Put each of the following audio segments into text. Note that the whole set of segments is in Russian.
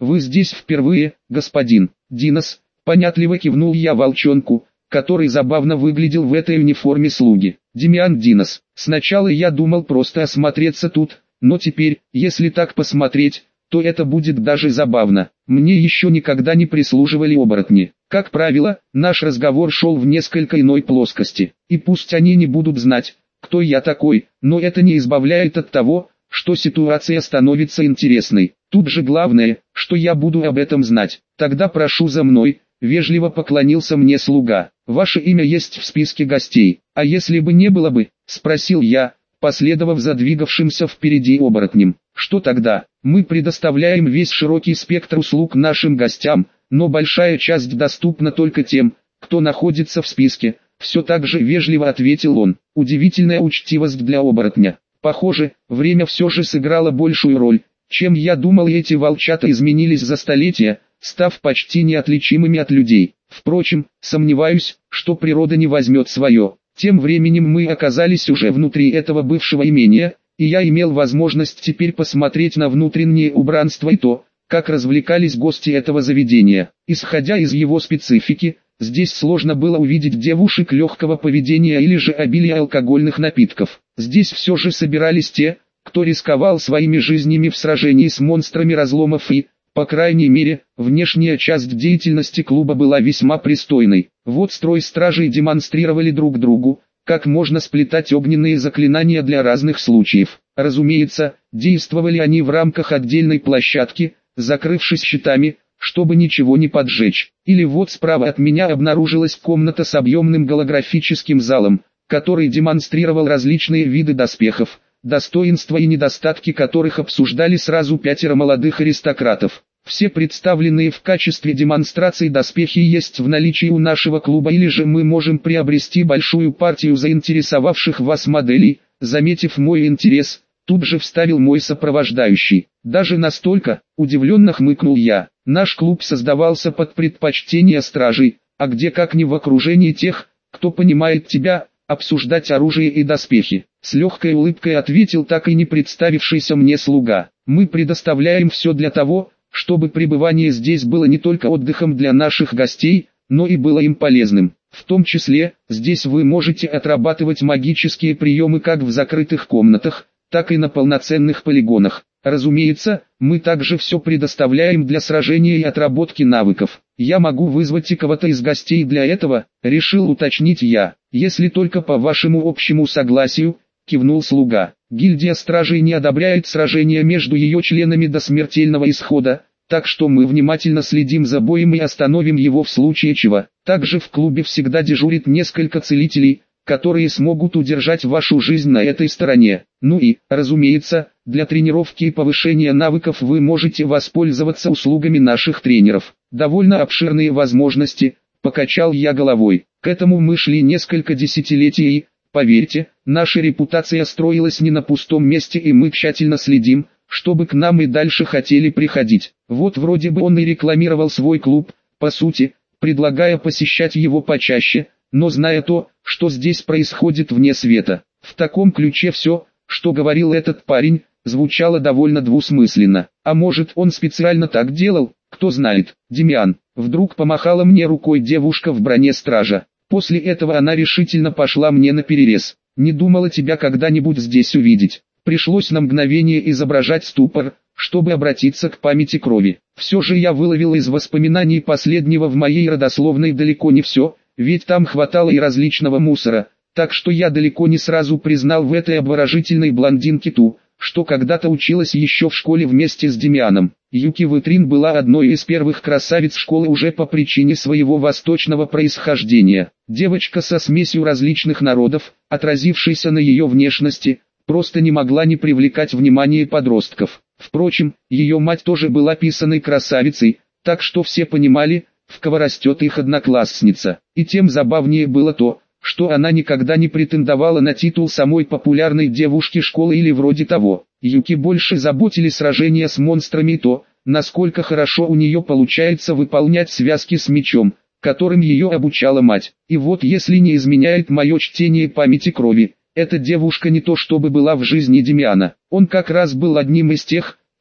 вы здесь впервые, господин Динос?» Понятливо кивнул я волчонку, который забавно выглядел в этой униформе слуги. «Демиан Динос. Сначала я думал просто осмотреться тут, но теперь, если так посмотреть, то это будет даже забавно. Мне еще никогда не прислуживали оборотни. Как правило, наш разговор шел в несколько иной плоскости. И пусть они не будут знать, кто я такой, но это не избавляет от того, что ситуация становится интересной. Тут же главное, что я буду об этом знать. Тогда прошу за мной», — вежливо поклонился мне слуга. «Ваше имя есть в списке гостей. А если бы не было бы?» — спросил я, последовав за двигавшимся впереди оборотнем. «Что тогда? Мы предоставляем весь широкий спектр услуг нашим гостям, но большая часть доступна только тем, кто находится в списке», — все так же вежливо ответил он. Удивительная учтивость для оборотня. Похоже, время все же сыграло большую роль, чем я думал, и эти волчата изменились за столетия, став почти неотличимыми от людей. Впрочем, сомневаюсь, что природа не возьмет свое. Тем временем мы оказались уже внутри этого бывшего имения, и я имел возможность теперь посмотреть на внутреннее убранство и то, как развлекались гости этого заведения. Исходя из его специфики, здесь сложно было увидеть девушек легкого поведения или же обилие алкогольных напитков. Здесь все же собирались те, кто рисковал своими жизнями в сражении с монстрами разломов и, по крайней мере, внешняя часть деятельности клуба была весьма пристойной. Вот строй стражей демонстрировали друг другу, как можно сплетать огненные заклинания для разных случаев. Разумеется, действовали они в рамках отдельной площадки, закрывшись щитами, чтобы ничего не поджечь. Или вот справа от меня обнаружилась комната с объемным голографическим залом, который демонстрировал различные виды доспехов, достоинства и недостатки которых обсуждали сразу 5 молодых аристократов. Все представленные в качестве демонстрации доспехи есть в наличии у нашего клуба, или же мы можем приобрести большую партию заинтересовавших вас моделей. Заметив мой интерес, тут же вставил мой сопровождающий. «Даже настолько?» – удивленно хмыкнул я. «Наш клуб создавался под предпочтение стражей, а где как не в окружении тех, кто понимает тебя, обсуждать оружие и доспехи?» С легкой улыбкой ответил так и не представившийся мне слуга. «Мы предоставляем все для того, чтобы пребывание здесь было не только отдыхом для наших гостей, но и было им полезным. В том числе, здесь вы можете отрабатывать магические приемы как в закрытых комнатах, так и на полноценных полигонах. Разумеется, мы также все предоставляем для сражения и отработки навыков. Я могу вызвать и кого-то из гостей для этого», — решил уточнить я. «Если только по вашему общему согласию», — кивнул слуга. «Гильдия стражей не одобряет сражения между ее членами до смертельного исхода, так что мы внимательно следим за боем и остановим его в случае чего. Также в клубе всегда дежурит несколько целителей, которые смогут удержать вашу жизнь на этой стороне. Ну и, разумеется, для тренировки и повышения навыков вы можете воспользоваться услугами наших тренеров. Довольно обширные возможности», — покачал я головой. «К этому мы шли несколько десятилетий и, поверьте, наша репутация строилась не на пустом месте, и мы тщательно следим, чтобы к нам и дальше хотели приходить. Вот вроде бы он и рекламировал свой клуб, по сути, предлагая посещать его почаще, но зная то, что здесь происходит вне света. В таком ключе все, что говорил этот парень, звучало довольно двусмысленно. А может, он специально так делал, кто знает. «Демиан», вдруг помахала мне рукой девушка в броне стража. После этого она решительно пошла мне наперерез. «Не думала тебя когда-нибудь здесь увидеть». Пришлось на мгновение изображать ступор, чтобы обратиться к памяти крови. Все же я выловил из воспоминаний последнего в моей родословной далеко не все, ведь там хватало и различного мусора, так что я далеко не сразу признал в этой обворожительной блондинке ту, что когда-то училась еще в школе вместе с Демианом. Юки Витрин была одной из первых красавиц школы уже по причине своего восточного происхождения. Девочка со смесью различных народов, отразившейся на ее внешности, просто не могла не привлекать внимание подростков. Впрочем, ее мать тоже была писаной красавицей, так что все понимали, в кого растет их одноклассница. И тем забавнее было то, что она никогда не претендовала на титул самой популярной девушки школы или вроде того. Юки больше заботили сражения с монстрами и то, насколько хорошо у нее получается выполнять связки с мечом, которым ее обучала мать. И вот если не изменяет мое чтение памяти крови, эта девушка не то чтобы была в жизни Демиана. Он как раз был одним из тех,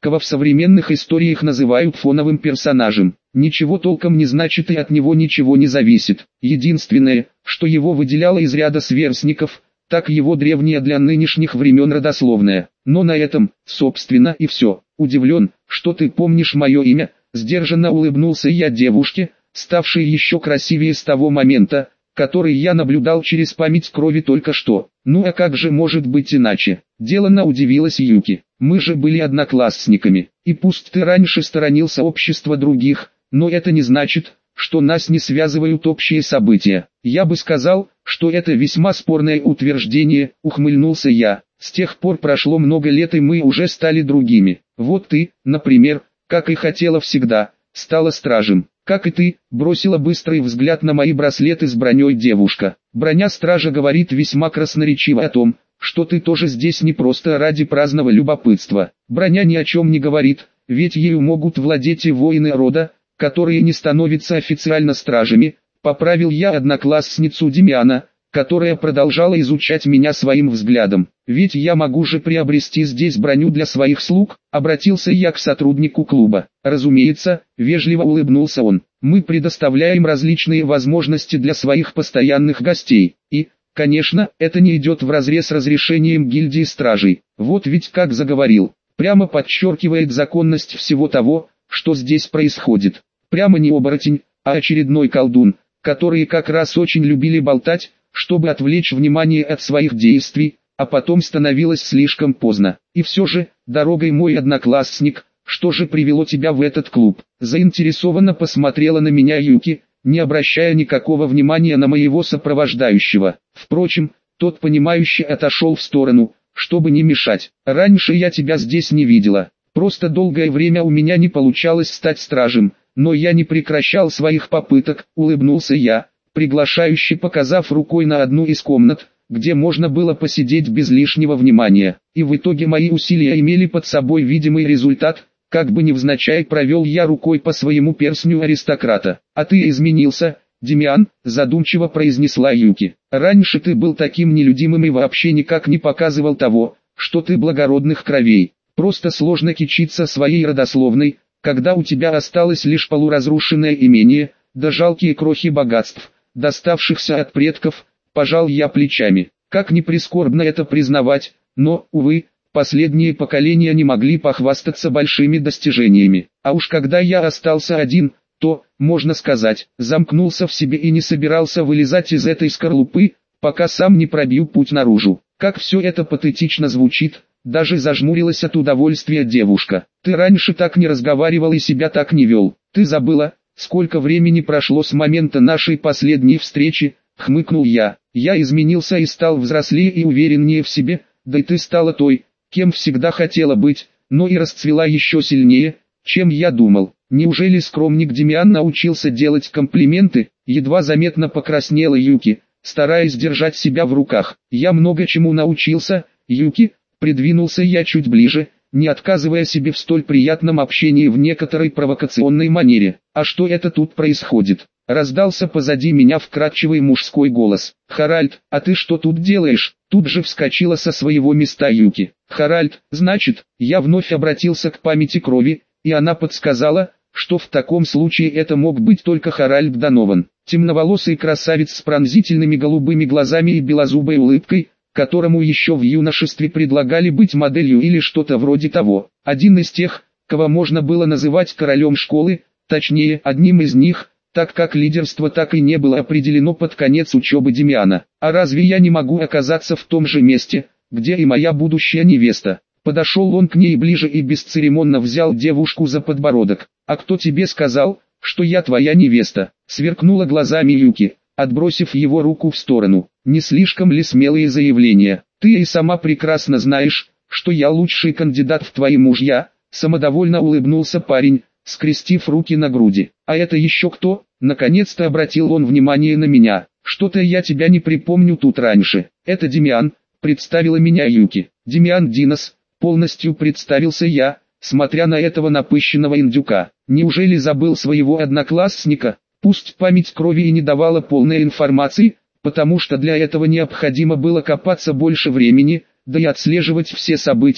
кого в современных историях называют фоновым персонажем. Ничего толком не значит и от него ничего не зависит. Единственное, что его выделяло из ряда сверстников, так его древняя для нынешних времен родословная. Но на этом, собственно, и все. Удивлен, что ты помнишь мое имя, сдержанно улыбнулся я девушке, ставшей еще красивее с того момента, который я наблюдал через память крови только что. Ну а как же может быть иначе? Деланно удивилась Юки. Мы же были одноклассниками, и пусть ты раньше сторонился общества других, но это не значит, что нас не связывают общие события. Я бы сказал, что это весьма спорное утверждение, ухмыльнулся я. С тех пор прошло много лет и мы уже стали другими. Вот ты, например, как и хотела всегда, стала стражем. Как и ты, бросила быстрый взгляд на мои браслеты с броней девушка. Броня стража говорит весьма красноречиво о том, что ты тоже здесь не просто ради праздного любопытства. Броня ни о чем не говорит, ведь ею могут владеть и воины рода, которые не становятся официально стражами, поправил я одноклассницу Демиана, которая продолжала изучать меня своим взглядом. Ведь я могу же приобрести здесь броню для своих слуг, обратился я к сотруднику клуба. Разумеется, вежливо улыбнулся он. Мы предоставляем различные возможности для своих постоянных гостей. И, конечно, это не идет вразрез с разрешением гильдии стражей. Вот ведь как заговорил. Прямо подчеркивает законность всего того, что здесь происходит. Прямо не оборотень, а очередной колдун, которые как раз очень любили болтать, чтобы отвлечь внимание от своих действий, а потом становилось слишком поздно. И все же, дорогой мой одноклассник, что же привело тебя в этот клуб? Заинтересованно посмотрела на меня Юки, не обращая никакого внимания на моего сопровождающего. Впрочем, тот понимающе отошел в сторону, чтобы не мешать. Раньше я тебя здесь не видела. Просто долгое время у меня не получалось стать стражем, но я не прекращал своих попыток, улыбнулся я, приглашающе показав рукой на одну из комнат, где можно было посидеть без лишнего внимания. И в итоге мои усилия имели под собой видимый результат, как бы невзначай провел я рукой по своему перстню аристократа. А ты изменился, Демиан, задумчиво произнесла Юки. Раньше ты был таким нелюдимым и вообще никак не показывал того, что ты благородных кровей. Просто сложно кичиться своей родословной, когда у тебя осталось лишь полуразрушенное имение, да жалкие крохи богатств, доставшихся от предков, пожал я плечами. Как ни прискорбно это признавать, но, увы, последние поколения не могли похвастаться большими достижениями. А уж когда я остался один, то, можно сказать, замкнулся в себе и не собирался вылезать из этой скорлупы, пока сам не пробью путь наружу. Как все это патетично звучит, даже зажмурилась от удовольствия девушка. Ты раньше так не разговаривал и себя так не вел. Ты забыла, сколько времени прошло с момента нашей последней встречи, хмыкнул я. Я изменился и стал взрослее и увереннее в себе, да и ты стала той, кем всегда хотела быть, но и расцвела еще сильнее, чем я думал. Неужели скромник Демиан научился делать комплименты? Едва заметно покраснела Юки, стараясь держать себя в руках. Я много чему научился, Юки, придвинулся я чуть ближе, не отказывая себе в столь приятном общении в некоторой провокационной манере. А что это тут происходит? Раздался позади меня вкрадчивый мужской голос. «Харальд, а ты что тут делаешь?» Тут же вскочила со своего места Юки. «Харальд, значит?» Я вновь обратился к памяти крови, и она подсказала, что в таком случае это мог быть только Харальд Донован. Темноволосый красавец с пронзительными голубыми глазами и белозубой улыбкой, которому еще в юношестве предлагали быть моделью или что-то вроде того. Один из тех, кого можно было называть королем школы, точнее, одним из них, так как лидерство так и не было определено под конец учебы Демиана. А разве я не могу оказаться в том же месте, где и моя будущая невеста? Подошел он к ней ближе и бесцеремонно взял девушку за подбородок. «А кто тебе сказал, что я твоя невеста?» Сверкнула глазами Юки, отбросив его руку в сторону. «Не слишком ли смелые заявления? Ты и сама прекрасно знаешь, что я лучший кандидат в твои мужья», самодовольно улыбнулся парень, скрестив руки на груди. «А это еще кто?» Наконец-то обратил он внимание на меня. «Что-то я тебя не припомню тут раньше». «Это Демиан», представила меня Юки. «Демиан Динос», полностью представился я, смотря на этого напыщенного индюка. Неужели забыл своего одноклассника? Пусть память крови и не давала полной информации, потому что для этого необходимо было копаться больше времени, да и отслеживать все события,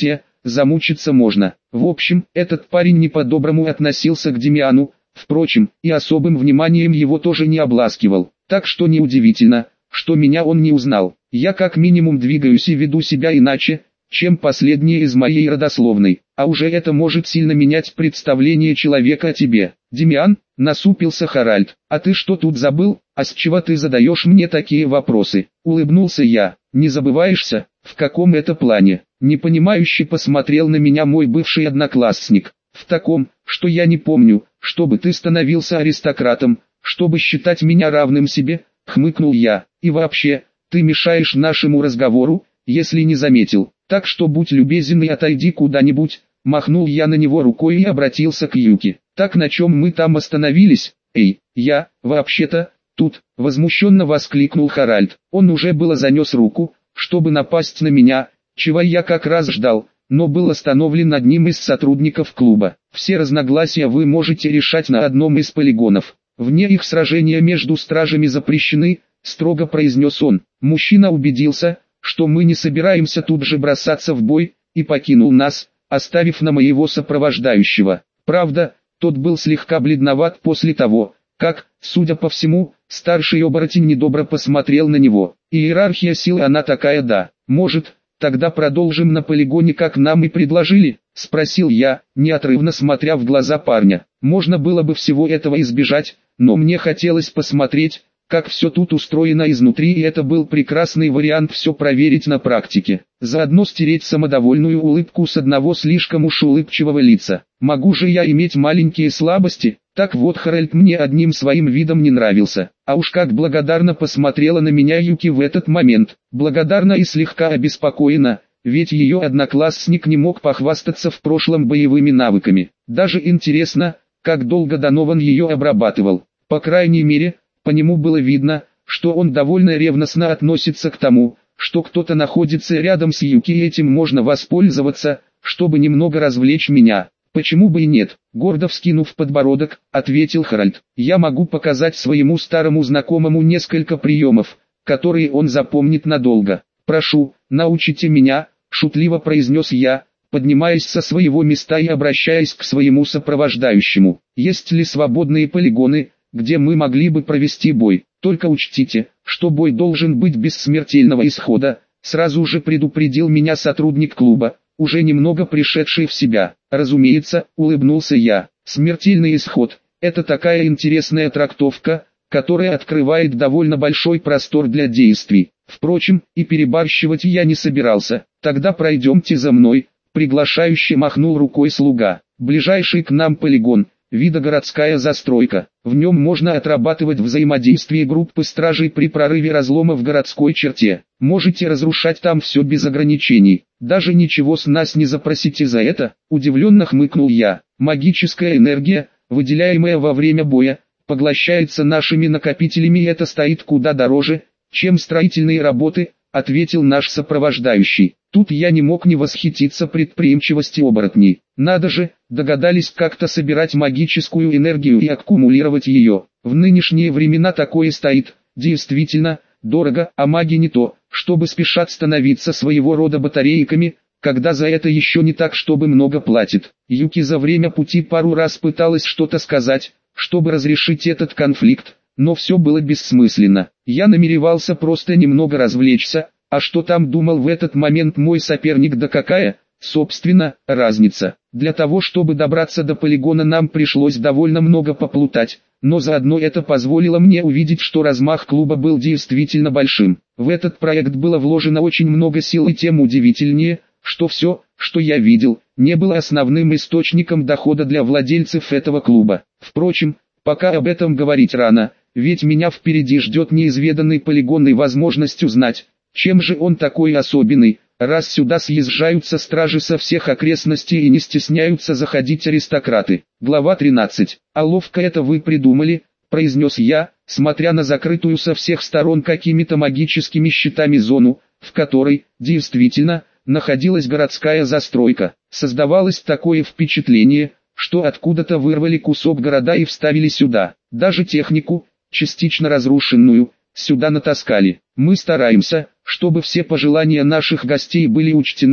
замучиться можно. В общем, этот парень не по-доброму относился к Демиану, впрочем, и особым вниманием его тоже не обласкивал. Так что неудивительно, что меня он не узнал. Я как минимум двигаюсь и веду себя иначе, чем последние из моей родословной, а уже это может сильно менять представление человека о тебе. Демиан, насупился Харальд, а ты что тут забыл, а с чего ты задаешь мне такие вопросы? Улыбнулся я. Не забываешься, в каком это плане? Непонимающе посмотрел на меня мой бывший одноклассник. В таком, что я не помню, чтобы ты становился аристократом, чтобы считать меня равным себе, хмыкнул я. И вообще, ты мешаешь нашему разговору, если не заметил. Так что будь любезен и отойди куда-нибудь, махнул я на него рукой и обратился к Юки. Так на чем мы там остановились? Эй, я, вообще-то, тут, возмущенно воскликнул Харальд. Он уже было занес руку, чтобы напасть на меня, чего я как раз ждал, но был остановлен одним из сотрудников клуба. Все разногласия вы можете решать на одном из полигонов. Вне их сражения между стражами запрещены, строго произнес он. Мужчина убедился, что мы не собираемся тут же бросаться в бой, и покинул нас, оставив на моего сопровождающего. Правда, тот был слегка бледноват после того, как, судя по всему, старший оборотень недобро посмотрел на него. Иерархия сил она такая, да. Может, тогда продолжим на полигоне, как нам и предложили? Спросил я, неотрывно смотря в глаза парня. Можно было бы всего этого избежать, но мне хотелось посмотреть, как все тут устроено изнутри, и это был прекрасный вариант все проверить на практике. Заодно стереть самодовольную улыбку с одного слишком уж улыбчивого лица. Могу же я иметь маленькие слабости? Так вот, Харальд мне одним своим видом не нравился. А уж как благодарно посмотрела на меня Юки в этот момент. Благодарна и слегка обеспокоена, ведь ее одноклассник не мог похвастаться в прошлом боевыми навыками. Даже интересно, как долго Донован ее обрабатывал. По крайней мере, по нему было видно, что он довольно ревностно относится к тому, что кто-то находится рядом с Юки, и этим можно воспользоваться, чтобы немного развлечь меня. Почему бы и нет? Гордо вскинув подбородок, ответил Харальд. Я могу показать своему старому знакомому несколько приемов, которые он запомнит надолго. Прошу, научите меня, шутливо произнес я, поднимаясь со своего места и обращаясь к своему сопровождающему. Есть ли свободные полигоны, где мы могли бы провести бой? Только учтите, что бой должен быть без смертельного исхода, сразу же предупредил меня сотрудник клуба, уже немного пришедший в себя. Разумеется, улыбнулся я. Смертельный исход – это такая интересная трактовка, которая открывает довольно большой простор для действий. Впрочем, и перебарщивать я не собирался. Тогда пройдемте за мной, приглашающе махнул рукой слуга. Ближайший к нам полигон – вида городская застройка. В нем можно отрабатывать взаимодействие группы стражей при прорыве разлома в городской черте. Можете разрушать там все без ограничений. Даже ничего с нас не запросите за это, удивленно хмыкнул я. Магическая энергия, выделяемая во время боя, поглощается нашими накопителями, и это стоит куда дороже, чем строительные работы, ответил наш сопровождающий. Тут я не мог не восхититься предприимчивости оборотней. Надо же, догадались как-то собирать магическую энергию и аккумулировать ее. В нынешние времена такое стоит, действительно, дорого, а маги не то, чтобы спешат становиться своего рода батарейками, когда за это еще не так, чтобы много платит. Юки за время пути пару раз пыталась что-то сказать, чтобы разрешить этот конфликт, но все было бессмысленно. Я намеревался просто немного развлечься, а что там думал в этот момент мой соперник, да какая, собственно, разница. Для того, чтобы добраться до полигона, нам пришлось довольно много поплутать, но заодно это позволило мне увидеть, что размах клуба был действительно большим. В этот проект было вложено очень много сил, и тем удивительнее, что все, что я видел, не было основным источником дохода для владельцев этого клуба. Впрочем, пока об этом говорить рано, ведь меня впереди ждет неизведанный полигон и возможность узнать, чем же он такой особенный, раз сюда съезжаются стражи со всех окрестностей и не стесняются заходить аристократы. Глава 13. «А ловко это вы придумали», — произнес я, смотря на закрытую со всех сторон какими-то магическими щитами зону, в которой, действительно, находилась городская застройка. Создавалось такое впечатление, что откуда-то вырвали кусок города и вставили сюда. Даже технику, частично разрушенную, сюда натаскали. Мы стараемся, чтобы все пожелания наших гостей были учтены,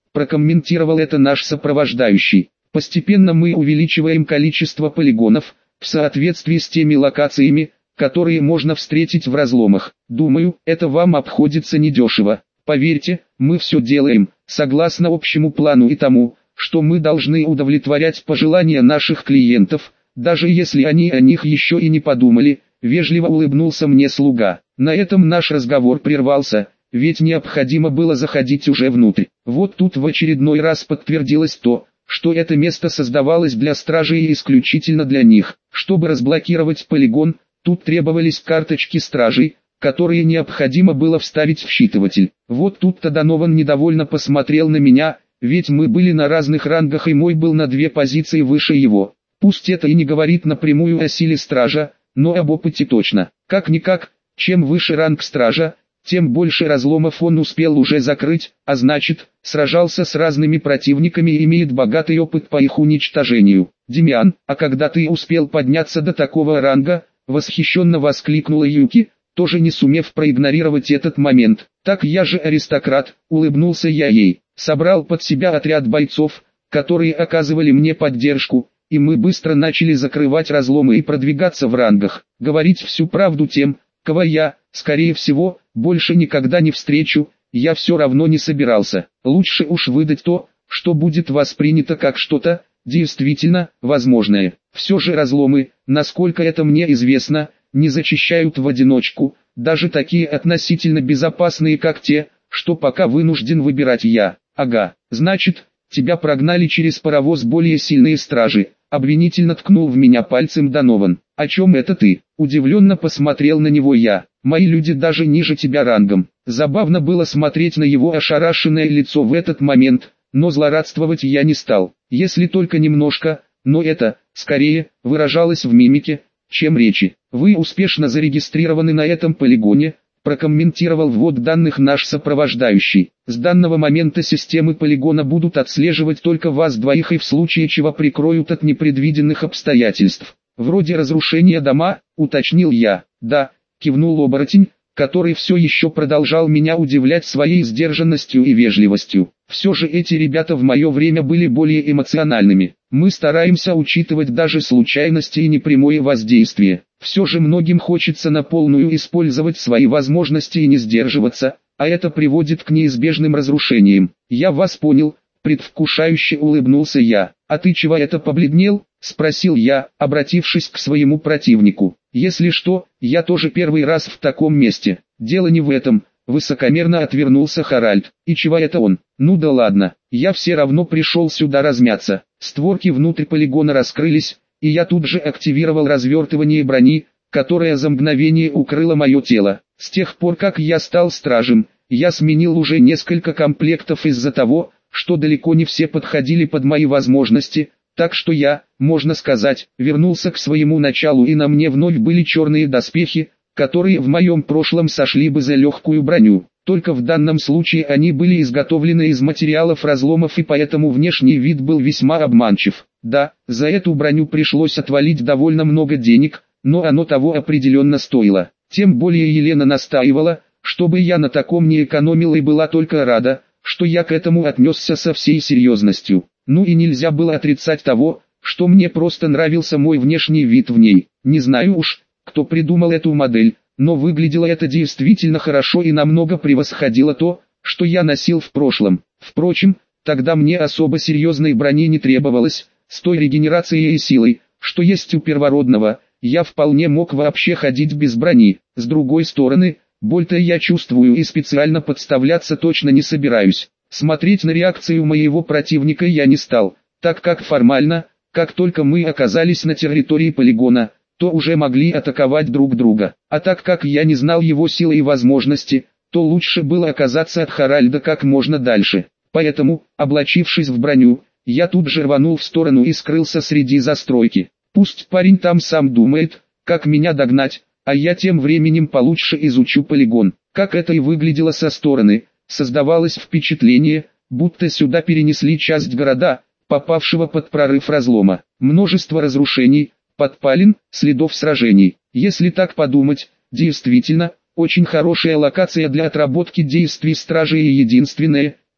прокомментировал это наш сопровождающий. Постепенно мы увеличиваем количество полигонов, в соответствии с теми локациями, которые можно встретить в разломах. Думаю, это вам обходится недешево. Поверьте, мы все делаем, согласно общему плану и тому, что мы должны удовлетворять пожелания наших клиентов, даже если они о них еще и не подумали, вежливо улыбнулся мне слуга. На этом наш разговор прервался, ведь необходимо было заходить уже внутрь. Вот тут в очередной раз подтвердилось то, что это место создавалось для стражей и исключительно для них. Чтобы разблокировать полигон, тут требовались карточки стражей, которые необходимо было вставить в считыватель. Вот тут-то Донован недовольно посмотрел на меня, ведь мы были на разных рангах и мой был на 2 позиции выше его. Пусть это и не говорит напрямую о силе стража, но об опыте точно. Как-никак, чем выше ранг стража, тем больше разломов он успел уже закрыть, а значит, сражался с разными противниками и имеет богатый опыт по их уничтожению. «Демиан, а когда ты успел подняться до такого ранга?» — восхищенно воскликнула Юки, тоже не сумев проигнорировать этот момент. «Так я же аристократ», — улыбнулся я ей. Собрал под себя отряд бойцов, которые оказывали мне поддержку, и мы быстро начали закрывать разломы и продвигаться в рангах. Говорить всю правду тем, кого я, скорее всего, больше никогда не встречу, я все равно не собирался. Лучше уж выдать то, что будет воспринято как что-то, действительно, возможное. Все же разломы, насколько это мне известно, не зачищают в одиночку, даже такие относительно безопасные как те, что пока вынужден выбирать я. Ага, значит, тебя прогнали через паровоз более сильные стражи, обвинительно ткнул в меня пальцем Донован. О чем это ты? Удивленно посмотрел на него я. Мои люди даже ниже тебя рангом. Забавно было смотреть на его ошарашенное лицо в этот момент, но злорадствовать я не стал. Если только немножко, но это, скорее, выражалось в мимике, чем речи. Вы успешно зарегистрированы на этом полигоне, прокомментировал ввод данных наш сопровождающий. С данного момента системы полигона будут отслеживать только вас двоих и в случае чего прикроют от непредвиденных обстоятельств. Вроде разрушения дома, уточнил я. Да, кивнул оборотень, который все еще продолжал меня удивлять своей сдержанностью и вежливостью. Все же эти ребята в мое время были более эмоциональными. Мы стараемся учитывать даже случайности и непрямое воздействие. Все же многим хочется на полную использовать свои возможности и не сдерживаться, а это приводит к неизбежным разрушениям. Я вас понял, предвкушающе улыбнулся я. А ты чего это побледнел? Спросил я, обратившись к своему противнику. Если что, я тоже первый раз в таком месте. Дело не в этом, высокомерно отвернулся Харальд. И чего это он? Ну да ладно, я все равно пришел сюда размяться. Створки внутрь полигона раскрылись, и я тут же активировал развертывание брони, которая за мгновение укрыла мое тело. С тех пор как я стал стражем, я сменил уже несколько комплектов из-за того, что далеко не все подходили под мои возможности, так что я, можно сказать, вернулся к своему началу и на мне вновь были черные доспехи, которые в моем прошлом сошли бы за легкую броню. Только в данном случае они были изготовлены из материалов разломов и поэтому внешний вид был весьма обманчив. Да, за эту броню пришлось отвалить довольно много денег, но оно того определенно стоило. Тем более Елена настаивала, чтобы я на таком не экономил и была только рада, что я к этому отнесся со всей серьезностью. Ну и нельзя было отрицать того, что мне просто нравился мой внешний вид в ней. Не знаю уж, кто придумал эту модель, но выглядело это действительно хорошо и намного превосходило то, что я носил в прошлом. Впрочем, тогда мне особо серьезной брони не требовалось, с той регенерацией и силой, что есть у первородного, я вполне мог вообще ходить без брони. С другой стороны, боль-то я чувствую и специально подставляться точно не собираюсь. Смотреть на реакцию моего противника я не стал, так как формально, как только мы оказались на территории полигона, то уже могли атаковать друг друга. А так как я не знал его силы и возможности, то лучше было оказаться от Харальда как можно дальше. Поэтому, облачившись в броню, я тут же рванул в сторону и скрылся среди застройки. Пусть парень там сам думает, как меня догнать, а я тем временем получше изучу полигон. Как это и выглядело со стороны, создавалось впечатление, будто сюда перенесли часть города, попавшего под прорыв разлома. Множество разрушений, подпалин, следов сражений. Если так подумать, действительно, очень хорошая локация для отработки действий стражи и единственное,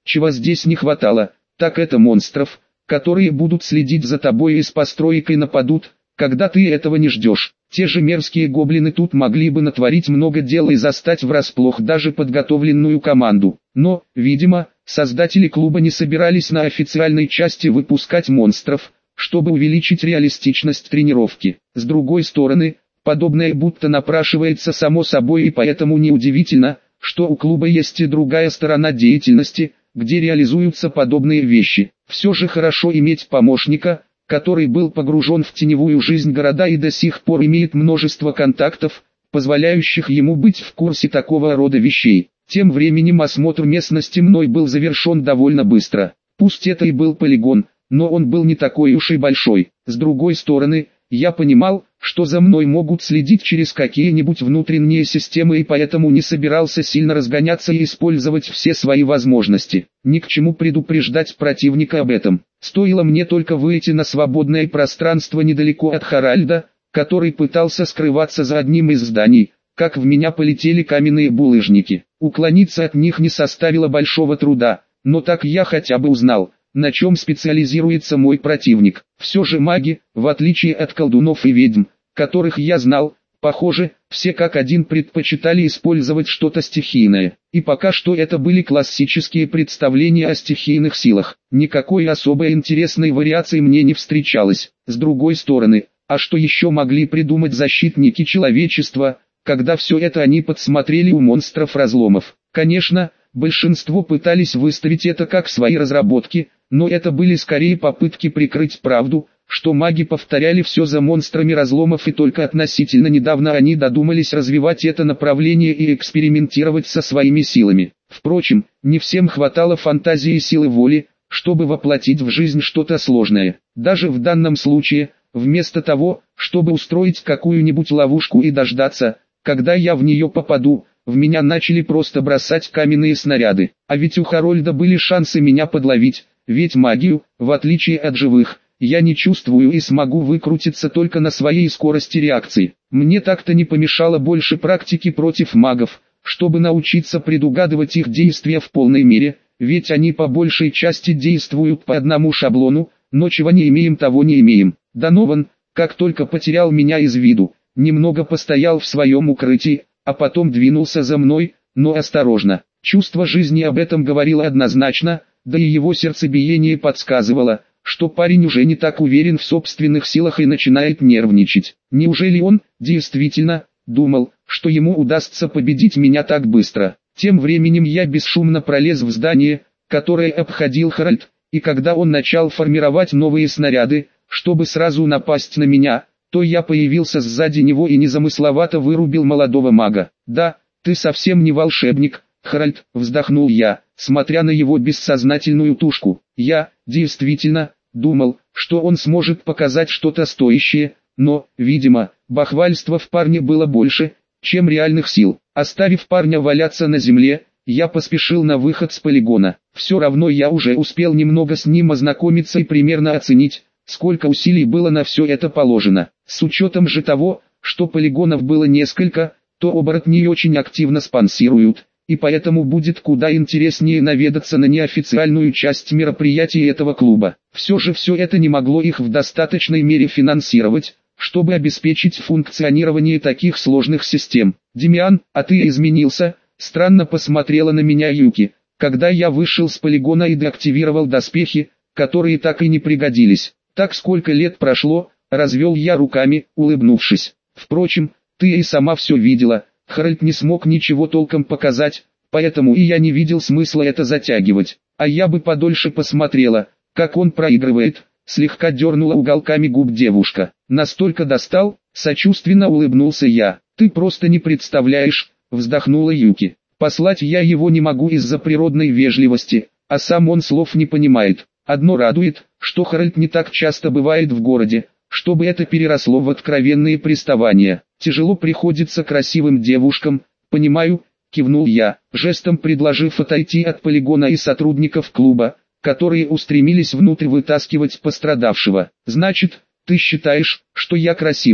чего здесь не хватало, так это монстров, которые будут следить за тобой и с постройкой нападут, когда ты этого не ждешь. Те же мерзкие гоблины тут могли бы натворить много дел и застать врасплох даже подготовленную команду. Но, видимо, создатели клуба не собирались на официальной части выпускать монстров, чтобы увеличить реалистичность тренировки. С другой стороны, подобное будто напрашивается само собой, и поэтому неудивительно, что у клуба есть и другая сторона деятельности, где реализуются подобные вещи. Все же хорошо иметь помощника, который был погружен в теневую жизнь города и до сих пор имеет множество контактов, позволяющих ему быть в курсе такого рода вещей. Тем временем осмотр местности мной был завершен довольно быстро. Пусть это и был полигон, но он был не такой уж и большой. С другой стороны, я понимал, что за мной могут следить через какие-нибудь внутренние системы, и поэтому не собирался сильно разгоняться и использовать все свои возможности. Ни к чему предупреждать противника об этом. Стоило мне только выйти на свободное пространство недалеко от Харальда, который пытался скрываться за одним из зданий, как в меня полетели каменные булыжники. Уклониться от них не составило большого труда, но так я хотя бы узнал, на чем специализируется мой противник. Все же маги, в отличие от колдунов и ведьм, которых я знал, похоже, все как один предпочитали использовать что-то стихийное. И пока что это были классические представления о стихийных силах. Никакой особо интересной вариации мне не встречалось. С другой стороны, а что еще могли придумать защитники человечества, когда все это они подсмотрели у монстров-разломов? Конечно, большинство пытались выставить это как свои разработки, но это были скорее попытки прикрыть правду, что маги повторяли все за монстрами разломов, и только относительно недавно они додумались развивать это направление и экспериментировать со своими силами. Впрочем, не всем хватало фантазии и силы воли, чтобы воплотить в жизнь что-то сложное. Даже в данном случае, вместо того, чтобы устроить какую-нибудь ловушку и дождаться, когда я в нее попаду, в меня начали просто бросать каменные снаряды. А ведь у Харольда были шансы меня подловить, ведь магию, в отличие от живых, я не чувствую и смогу выкрутиться только на своей скорости реакции. Мне так-то не помешало больше практики против магов, чтобы научиться предугадывать их действия в полной мере, ведь они по большей части действуют по одному шаблону, но чего не имеем, того не имеем. Донован, как только потерял меня из виду, немного постоял в своем укрытии, а потом двинулся за мной, но осторожно. Чувство жизни об этом говорило однозначно, да и его сердцебиение подсказывало, что парень уже не так уверен в собственных силах и начинает нервничать. Неужели он, действительно, думал, что ему удастся победить меня так быстро? Тем временем я бесшумно пролез в здание, которое обходил Харальд, и когда он начал формировать новые снаряды, чтобы сразу напасть на меня, то я появился сзади него и незамысловато вырубил молодого мага. «Да, ты совсем не волшебник, Харальд», — вздохнул я, смотря на его бессознательную тушку. Я, действительно, думал, что он сможет показать что-то стоящее, но, видимо, бахвальства в парне было больше, чем реальных сил. Оставив парня валяться на земле, я поспешил на выход с полигона. Все равно я уже успел немного с ним ознакомиться и примерно оценить, сколько усилий было на все это положено. С учетом же того, что полигонов было несколько, то оборотни очень активно спонсируют, и поэтому будет куда интереснее наведаться на неофициальную часть мероприятий этого клуба. Все же все это не могло их в достаточной мере финансировать, чтобы обеспечить функционирование таких сложных систем. «Демиан, а ты изменился?» — странно посмотрела на меня Юки, когда я вышел с полигона и деактивировал доспехи, которые так и не пригодились. «Так сколько лет прошло?» — развел я руками, улыбнувшись. «Впрочем, ты и сама все видела». Харальд не смог ничего толком показать, поэтому и я не видел смысла это затягивать. А я бы подольше посмотрела, как он проигрывает. Слегка дернула уголками губ девушка. «Настолько достал?» — сочувственно улыбнулся я. «Ты просто не представляешь», — вздохнула Юки. «Послать я его не могу из-за природной вежливости, а сам он слов не понимает. Одно радует, что Харальд не так часто бывает в городе, чтобы это переросло в откровенные приставания. Тяжело приходится красивым девушкам, понимаю», — кивнул я, жестом предложив отойти от полигона и сотрудников клуба, которые устремились внутрь вытаскивать пострадавшего. «Значит, ты считаешь, что я красивая?»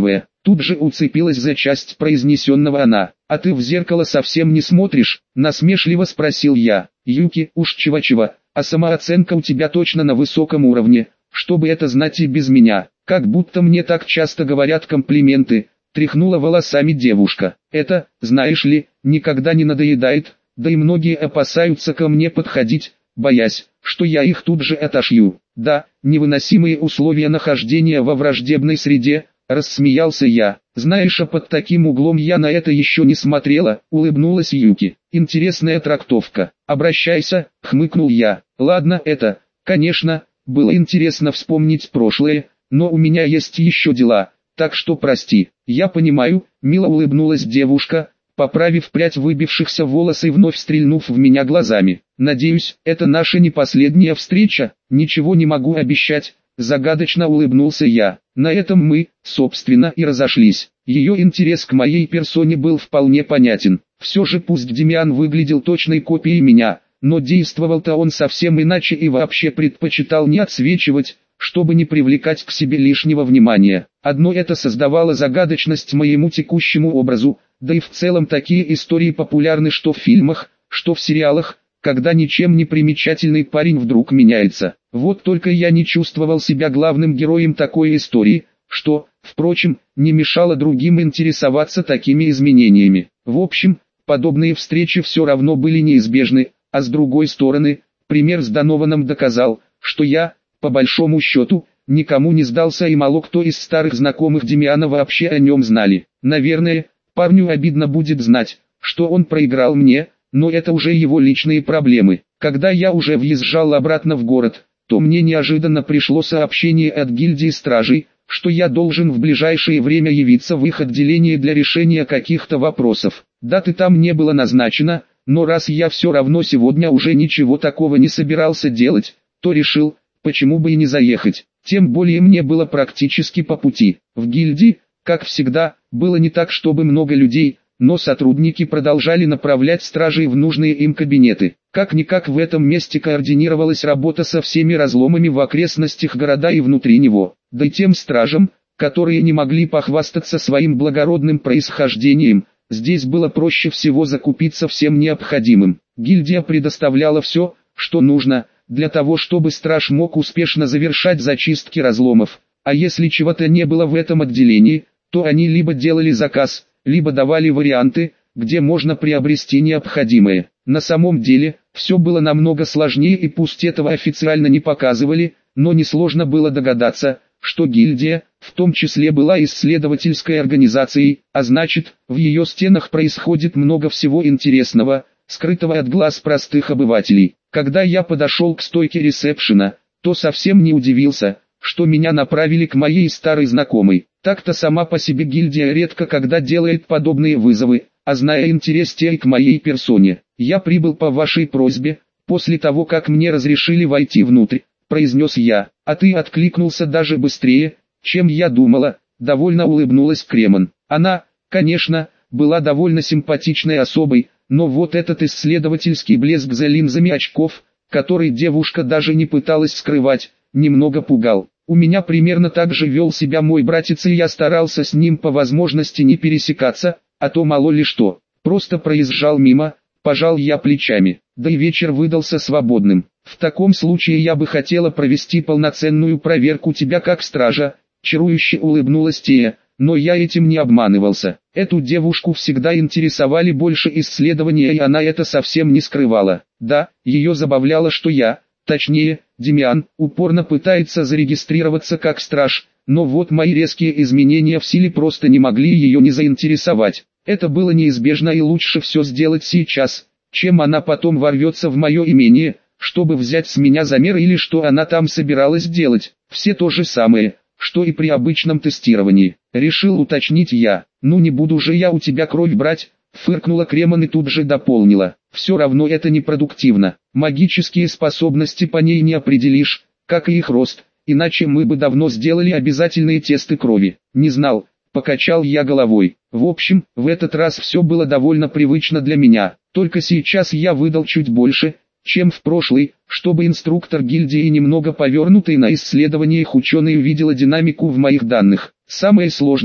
Тут же уцепилась за часть произнесенного она. «А ты в зеркало совсем не смотришь?» – насмешливо спросил я. «Юки, уж чего-чего, а самооценка у тебя точно на высоком уровне, чтобы это знать и без меня. Как будто мне так часто говорят комплименты», – тряхнула волосами девушка. «Это, знаешь ли, никогда не надоедает, да и многие опасаются ко мне подходить, боясь, что я их тут же отошью. Да, невыносимые условия нахождения во враждебной среде», — рассмеялся я. «Знаешь, а под таким углом я на это еще не смотрела», — улыбнулась Юки. «Интересная трактовка. Обращайся», — хмыкнул я. «Ладно, это, конечно, было интересно вспомнить прошлое, но у меня есть еще дела, так что прости». «Я понимаю», — мило улыбнулась девушка, поправив прядь выбившихся волос и вновь стрельнув в меня глазами. «Надеюсь, это наша не последняя встреча?» «Ничего не могу обещать», — загадочно улыбнулся я. На этом мы, собственно, и разошлись. Ее интерес к моей персоне был вполне понятен. Все же пусть Демиан выглядел точной копией меня, но действовал-то он совсем иначе и вообще предпочитал не отсвечивать, чтобы не привлекать к себе лишнего внимания. Одно это создавало загадочность моему текущему образу, да и в целом такие истории популярны что в фильмах, что в сериалах, когда ничем не примечательный парень вдруг меняется. Вот только я не чувствовал себя главным героем такой истории, что, впрочем, не мешало другим интересоваться такими изменениями. В общем, подобные встречи все равно были неизбежны, а с другой стороны, пример с Донованом доказал, что я, по большому счету, никому не сдался и мало кто из старых знакомых Демиана вообще о нем знали. Наверное, парню обидно будет знать, что он проиграл мне, но это уже его личные проблемы. Когда я уже въезжал обратно в город, то мне неожиданно пришло сообщение от гильдии стражей, что я должен в ближайшее время явиться в их отделение для решения каких-то вопросов. Даты там не было назначено, но раз я все равно сегодня уже ничего такого не собирался делать, то решил, почему бы и не заехать. Тем более мне было практически по пути. В гильдии, как всегда, было не так чтобы много людей, но сотрудники продолжали направлять стражей в нужные им кабинеты. Как-никак в этом месте координировалась работа со всеми разломами в окрестностях города и внутри него. Да и тем стражам, которые не могли похвастаться своим благородным происхождением, здесь было проще всего закупиться всем необходимым. Гильдия предоставляла все, что нужно, для того чтобы страж мог успешно завершать зачистки разломов. А если чего-то не было в этом отделении, то они либо делали заказ, либо давали варианты, где можно приобрести необходимое. На самом деле, все было намного сложнее и пусть этого официально не показывали, но несложно было догадаться, что гильдия, в том числе была исследовательской организацией, а значит, в ее стенах происходит много всего интересного, скрытого от глаз простых обывателей. Когда я подошел к стойке ресепшена, то совсем не удивился, что меня направили к моей старой знакомой. Так-то сама по себе гильдия редко когда делает подобные вызовы, а зная интерес те и к моей персоне. «Я прибыл по вашей просьбе, после того как мне разрешили войти внутрь», — произнес я. «А ты откликнулся даже быстрее, чем я думала», — довольно улыбнулась Кремон. Она, конечно, была довольно симпатичной особой, но вот этот исследовательский блеск за линзами очков, который девушка даже не пыталась скрывать, немного пугал. У меня примерно так же вел себя мой братец, и я старался с ним по возможности не пересекаться, а то мало ли что. Просто проезжал мимо, пожал я плечами, да и вечер выдался свободным. В таком случае я бы хотела провести полноценную проверку тебя как стража, чарующе улыбнулась Тея, но я этим не обманывался. Эту девушку всегда интересовали больше исследования, и она это совсем не скрывала. Да, ее забавляло, что я, точнее, Демиан, упорно пытается зарегистрироваться как страж, но вот мои резкие изменения в силе просто не могли ее не заинтересовать. Это было неизбежно, и лучше все сделать сейчас, чем она потом ворвется в мое имение, чтобы взять с меня замер или что она там собиралась делать. Все то же самое, что и при обычном тестировании. Решил уточнить я. «Ну не буду же я у тебя кровь брать», — фыркнула Кремон и тут же дополнила. «Все равно это непродуктивно. Магические способности по ней не определишь, как и их рост, иначе мы бы давно сделали обязательные тесты крови». «Не знал», — покачал я головой. В общем, в этот раз все было довольно привычно для меня, только сейчас я выдал чуть больше, чем в прошлый, чтобы инструктор гильдии немного повернутый на исследованиях ученый увидела динамику в моих данных. Самое сложное,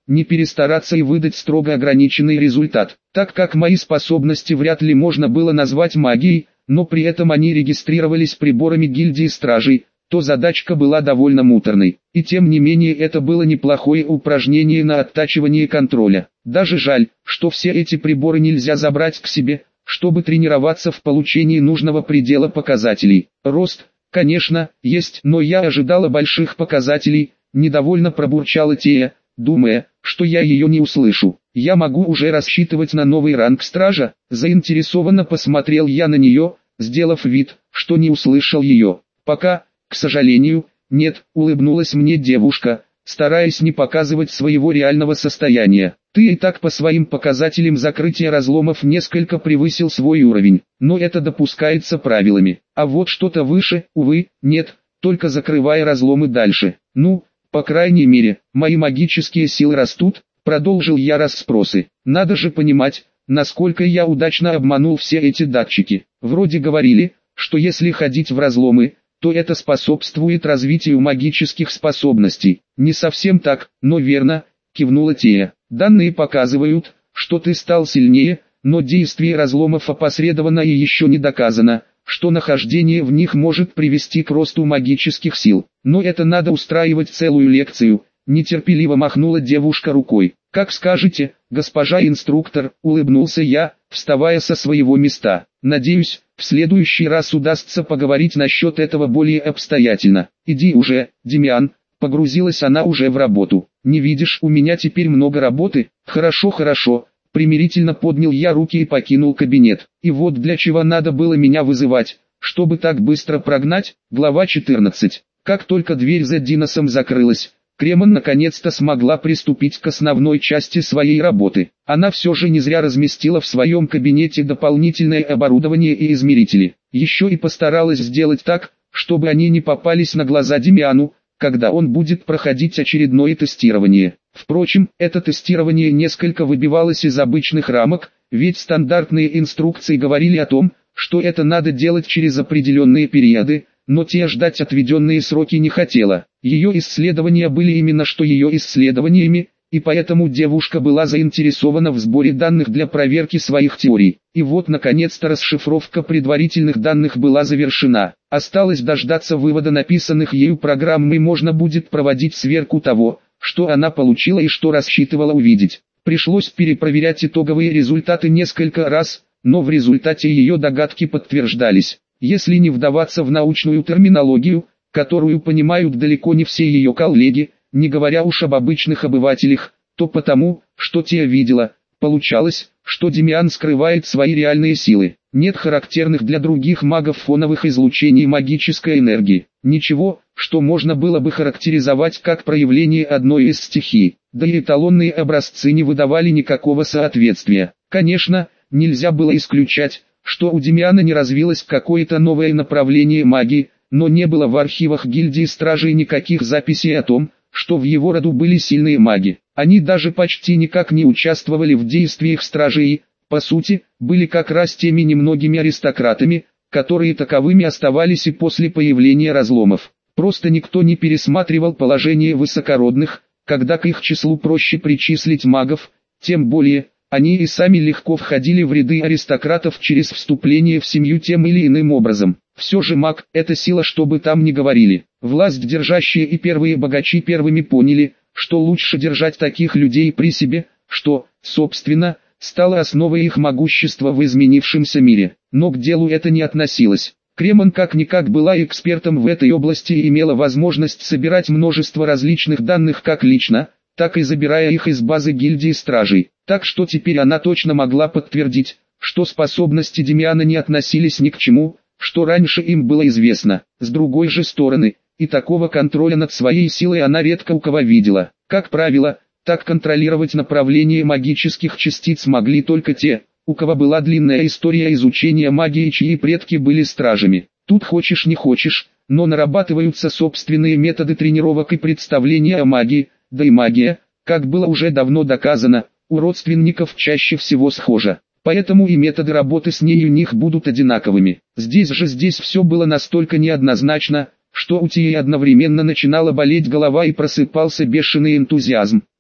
не перестараться и выдать строго ограниченный результат. Так как мои способности вряд ли можно было назвать магией, но при этом они регистрировались приборами гильдии стражей, то задачка была довольно муторной. И тем не менее это было неплохое упражнение на оттачивание контроля. Даже жаль, что все эти приборы нельзя забрать к себе, чтобы тренироваться в получении нужного предела показателей. Рост, конечно, есть, но я ожидала больших показателей, недовольно пробурчала Тея, думая, что я ее не услышу. Я могу уже рассчитывать на новый ранг стража? Заинтересованно посмотрел я на нее, сделав вид, что не услышал ее. Пока, к сожалению, нет, улыбнулась мне девушка, стараясь не показывать своего реального состояния. Ты и так по своим показателям закрытия разломов несколько превысил свой уровень, но это допускается правилами. А вот что-то выше, увы, нет, только закрывая разломы дальше. Ну, по крайней мере, мои магические силы растут, продолжил я расспросы. Надо же понимать, насколько я удачно обманул все эти датчики. Вроде говорили, что если ходить в разломы, то это способствует развитию магических способностей. Не совсем так, но верно, кивнула Тея. Данные показывают, что ты стал сильнее, но действие разломов опосредованно и еще не доказано, что нахождение в них может привести к росту магических сил. Но это надо устраивать целую лекцию, нетерпеливо махнула девушка рукой. Как скажете, госпожа инструктор, улыбнулся я, вставая со своего места. Надеюсь, в следующий раз удастся поговорить насчет этого более обстоятельно. Иди уже, Демиан, погрузилась она уже в работу. Не видишь, у меня теперь много работы? Хорошо, хорошо. Примирительно поднял я руки и покинул кабинет. И вот для чего надо было меня вызывать, чтобы так быстро прогнать. Глава 14. Как только дверь за Диносом закрылась, Кремон наконец-то смогла приступить к основной части своей работы. Она все же не зря разместила в своем кабинете дополнительное оборудование и измерители. Еще и постаралась сделать так, чтобы они не попались на глаза Демиану, когда он будет проходить очередное тестирование. Впрочем, это тестирование несколько выбивалось из обычных рамок, ведь стандартные инструкции говорили о том, что это надо делать через определенные периоды, но Тея ждать отведенные сроки не хотела. Ее исследования были именно что ее исследованиями, и поэтому девушка была заинтересована в сборе данных для проверки своих теорий. И вот наконец-то расшифровка предварительных данных была завершена. Осталось дождаться вывода написанных ею программ, и можно будет проводить сверку того, что она получила и что рассчитывала увидеть. Пришлось перепроверять итоговые результаты несколько раз, но в результате ее догадки подтверждались. Если не вдаваться в научную терминологию, которую понимают далеко не все ее коллеги, не говоря уж об обычных обывателях, то потому, что Тея видела, получалось, что Демиан скрывает свои реальные силы. Нет характерных для других магов фоновых излучений магической энергии. Ничего, что можно было бы характеризовать как проявление одной из стихий. Да и эталонные образцы не выдавали никакого соответствия. Конечно, нельзя было исключать, что у Демиана не развилось какое-то новое направление магии, но не было в архивах гильдии стражей никаких записей о том, что в его роду были сильные маги. Они даже почти никак не участвовали в действиях стражей и, по сути, были как раз теми немногими аристократами, которые таковыми оставались и после появления разломов. Просто никто не пересматривал положение высокородных, когда к их числу проще причислить магов, тем более, они и сами легко входили в ряды аристократов через вступление в семью тем или иным образом. Все же маг – это сила, что бы там ни говорили. Власть держащие и первые богачи первыми поняли, что лучше держать таких людей при себе, что, собственно, стало основой их могущества в изменившемся мире. Но к делу это не относилось. Кремон как-никак была экспертом в этой области и имела возможность собирать множество различных данных как лично, так и забирая их из базы гильдии стражей. Так что теперь она точно могла подтвердить, что способности Демиана не относились ни к чему, что раньше им было известно. С другой же стороны, и такого контроля над своей силой она редко у кого видела. Как правило, так контролировать направление магических частиц могли только те, у кого была длинная история изучения магии, чьи предки были стражами. Тут хочешь не хочешь, но нарабатываются собственные методы тренировок и представления о магии, да и магия, как было уже давно доказано, у родственников чаще всего схожа. Поэтому и методы работы с ней у них будут одинаковыми. Здесь все было настолько неоднозначно, что у Тии одновременно начинала болеть голова и просыпался бешеный энтузиазм.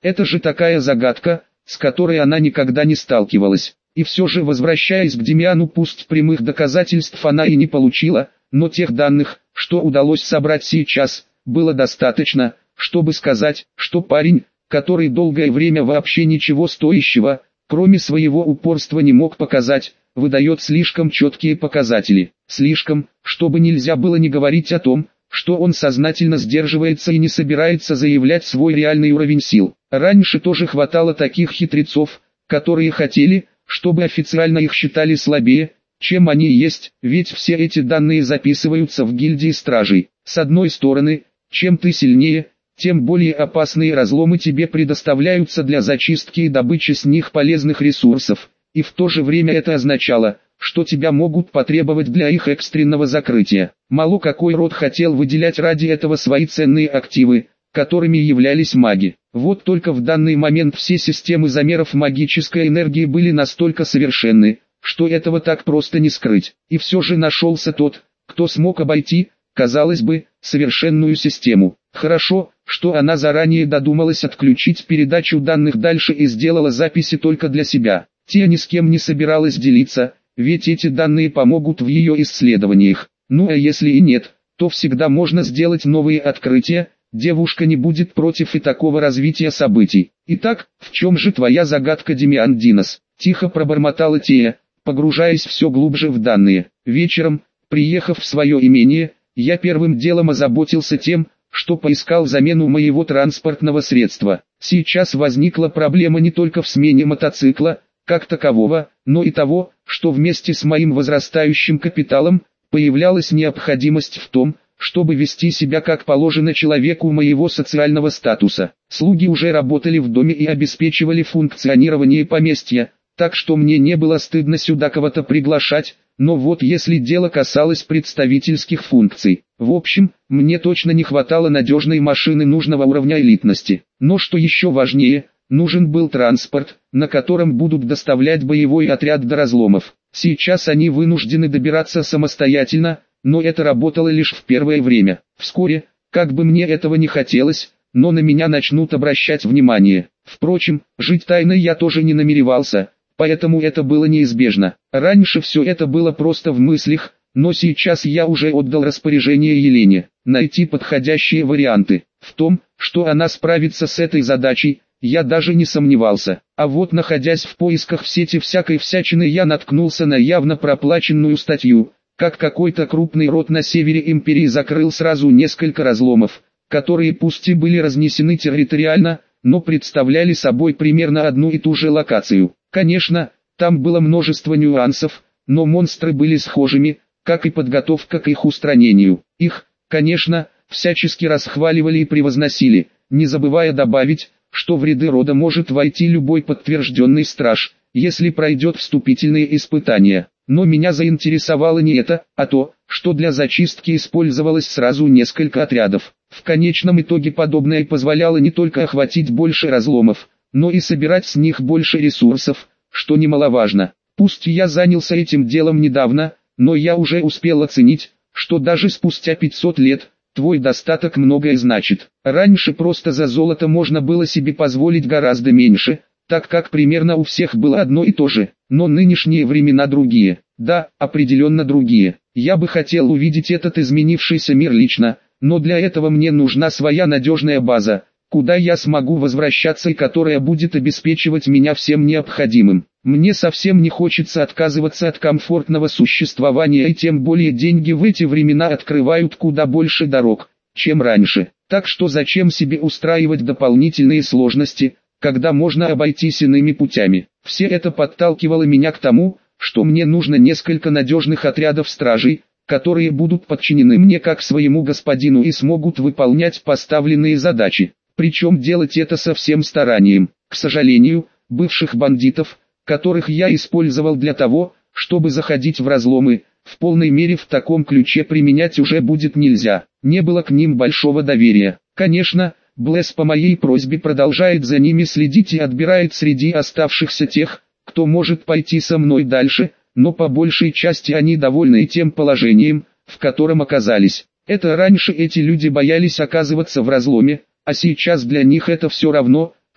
Это же такая загадка, с которой она никогда не сталкивалась. И все же, возвращаясь к Демиану, пусть прямых доказательств она и не получила, но тех данных, что удалось собрать сейчас, было достаточно, чтобы сказать, что парень, который долгое время вообще ничего стоящего, кроме своего упорства не мог показать, выдает слишком четкие показатели. Слишком, чтобы нельзя было не говорить о том, что он сознательно сдерживается и не собирается заявлять свой реальный уровень сил. Раньше тоже хватало таких хитрецов, которые хотели, чтобы официально их считали слабее, чем они есть, ведь все эти данные записываются в гильдии стражей. С одной стороны, чем ты сильнее, тем более опасные разломы тебе предоставляются для зачистки и добычи с них полезных ресурсов, и в то же время это означало, что тебя могут потребовать для их экстренного закрытия. Мало какой род хотел выделять ради этого свои ценные активы, которыми являлись маги. Вот только в данный момент все системы замеров магической энергии были настолько совершенны, что этого так просто не скрыть. И все же нашелся тот, кто смог обойти, казалось бы, совершенную систему. Хорошо, что она заранее додумалась отключить передачу данных дальше и сделала записи только для себя. Те ни с кем не собиралась делиться, ведь эти данные помогут в ее исследованиях. Ну а если и нет, то всегда можно сделать новые открытия, девушка не будет против и такого развития событий. Итак, в чем же твоя загадка, Демиан Динос? Тихо пробормотала Тея, погружаясь все глубже в данные. Вечером, приехав в свое имение, я первым делом озаботился тем, что поискал замену моего транспортного средства. Сейчас возникла проблема не только в смене мотоцикла, как такового, но и того, что вместе с моим возрастающим капиталом, появлялась необходимость в том, чтобы вести себя как положено человеку моего социального статуса. Слуги уже работали в доме и обеспечивали функционирование поместья, так что мне не было стыдно сюда кого-то приглашать, но вот если дело касалось представительских функций, в общем, мне точно не хватало надежной машины нужного уровня элитности. Но что еще важнее, нужен был транспорт, на котором будут доставлять боевой отряд до разломов. Сейчас они вынуждены добираться самостоятельно, но это работало лишь в первое время. Вскоре, как бы мне этого не хотелось, но на меня начнут обращать внимание. Впрочем, жить тайно я тоже не намеревался, поэтому это было неизбежно. Раньше все это было просто в мыслях, но сейчас я уже отдал распоряжение Елене найти подходящие варианты. В том, что она справится с этой задачей, я даже не сомневался. А вот находясь в поисках в сети всякой всячины, я наткнулся на явно проплаченную статью, как какой-то крупный род на севере империи закрыл сразу несколько разломов, которые пусть и были разнесены территориально, но представляли собой примерно одну и ту же локацию. Конечно, там было множество нюансов, но монстры были схожими, как и подготовка к их устранению. Их, конечно, всячески расхваливали и превозносили, не забывая добавить, что в ряды рода может войти любой подтвержденный страж, если пройдет вступительные испытания. Но меня заинтересовало не это, а то, что для зачистки использовалось сразу несколько отрядов. В конечном итоге подобное позволяло не только охватить больше разломов, но и собирать с них больше ресурсов, что немаловажно. Пусть я занялся этим делом недавно, но я уже успел оценить, что даже спустя 500 лет, твой достаток многое значит. Раньше просто за золото можно было себе позволить гораздо меньше, так как примерно у всех было одно и то же. Но нынешние времена другие. Да, определенно другие. Я бы хотел увидеть этот изменившийся мир лично, но для этого мне нужна своя надежная база, куда я смогу возвращаться и которая будет обеспечивать меня всем необходимым. Мне совсем не хочется отказываться от комфортного существования, и тем более деньги в эти времена открывают куда больше дорог, чем раньше. Так что зачем себе устраивать дополнительные сложности, когда можно обойтись иными путями? Все это подталкивало меня к тому, что мне нужно несколько надежных отрядов стражей, которые будут подчинены мне как своему господину и смогут выполнять поставленные задачи. Причем делать это со всем старанием. К сожалению, бывших бандитов, которых я использовал для того, чтобы заходить в разломы, в полной мере в таком ключе применять уже будет нельзя. Не было к ним большого доверия. Конечно, Блэс по моей просьбе продолжает за ними следить и отбирает среди оставшихся тех, кто может пойти со мной дальше, но по большей части они довольны и тем положением, в котором оказались. Это раньше эти люди боялись оказываться в разломе, а сейчас для них это все равно,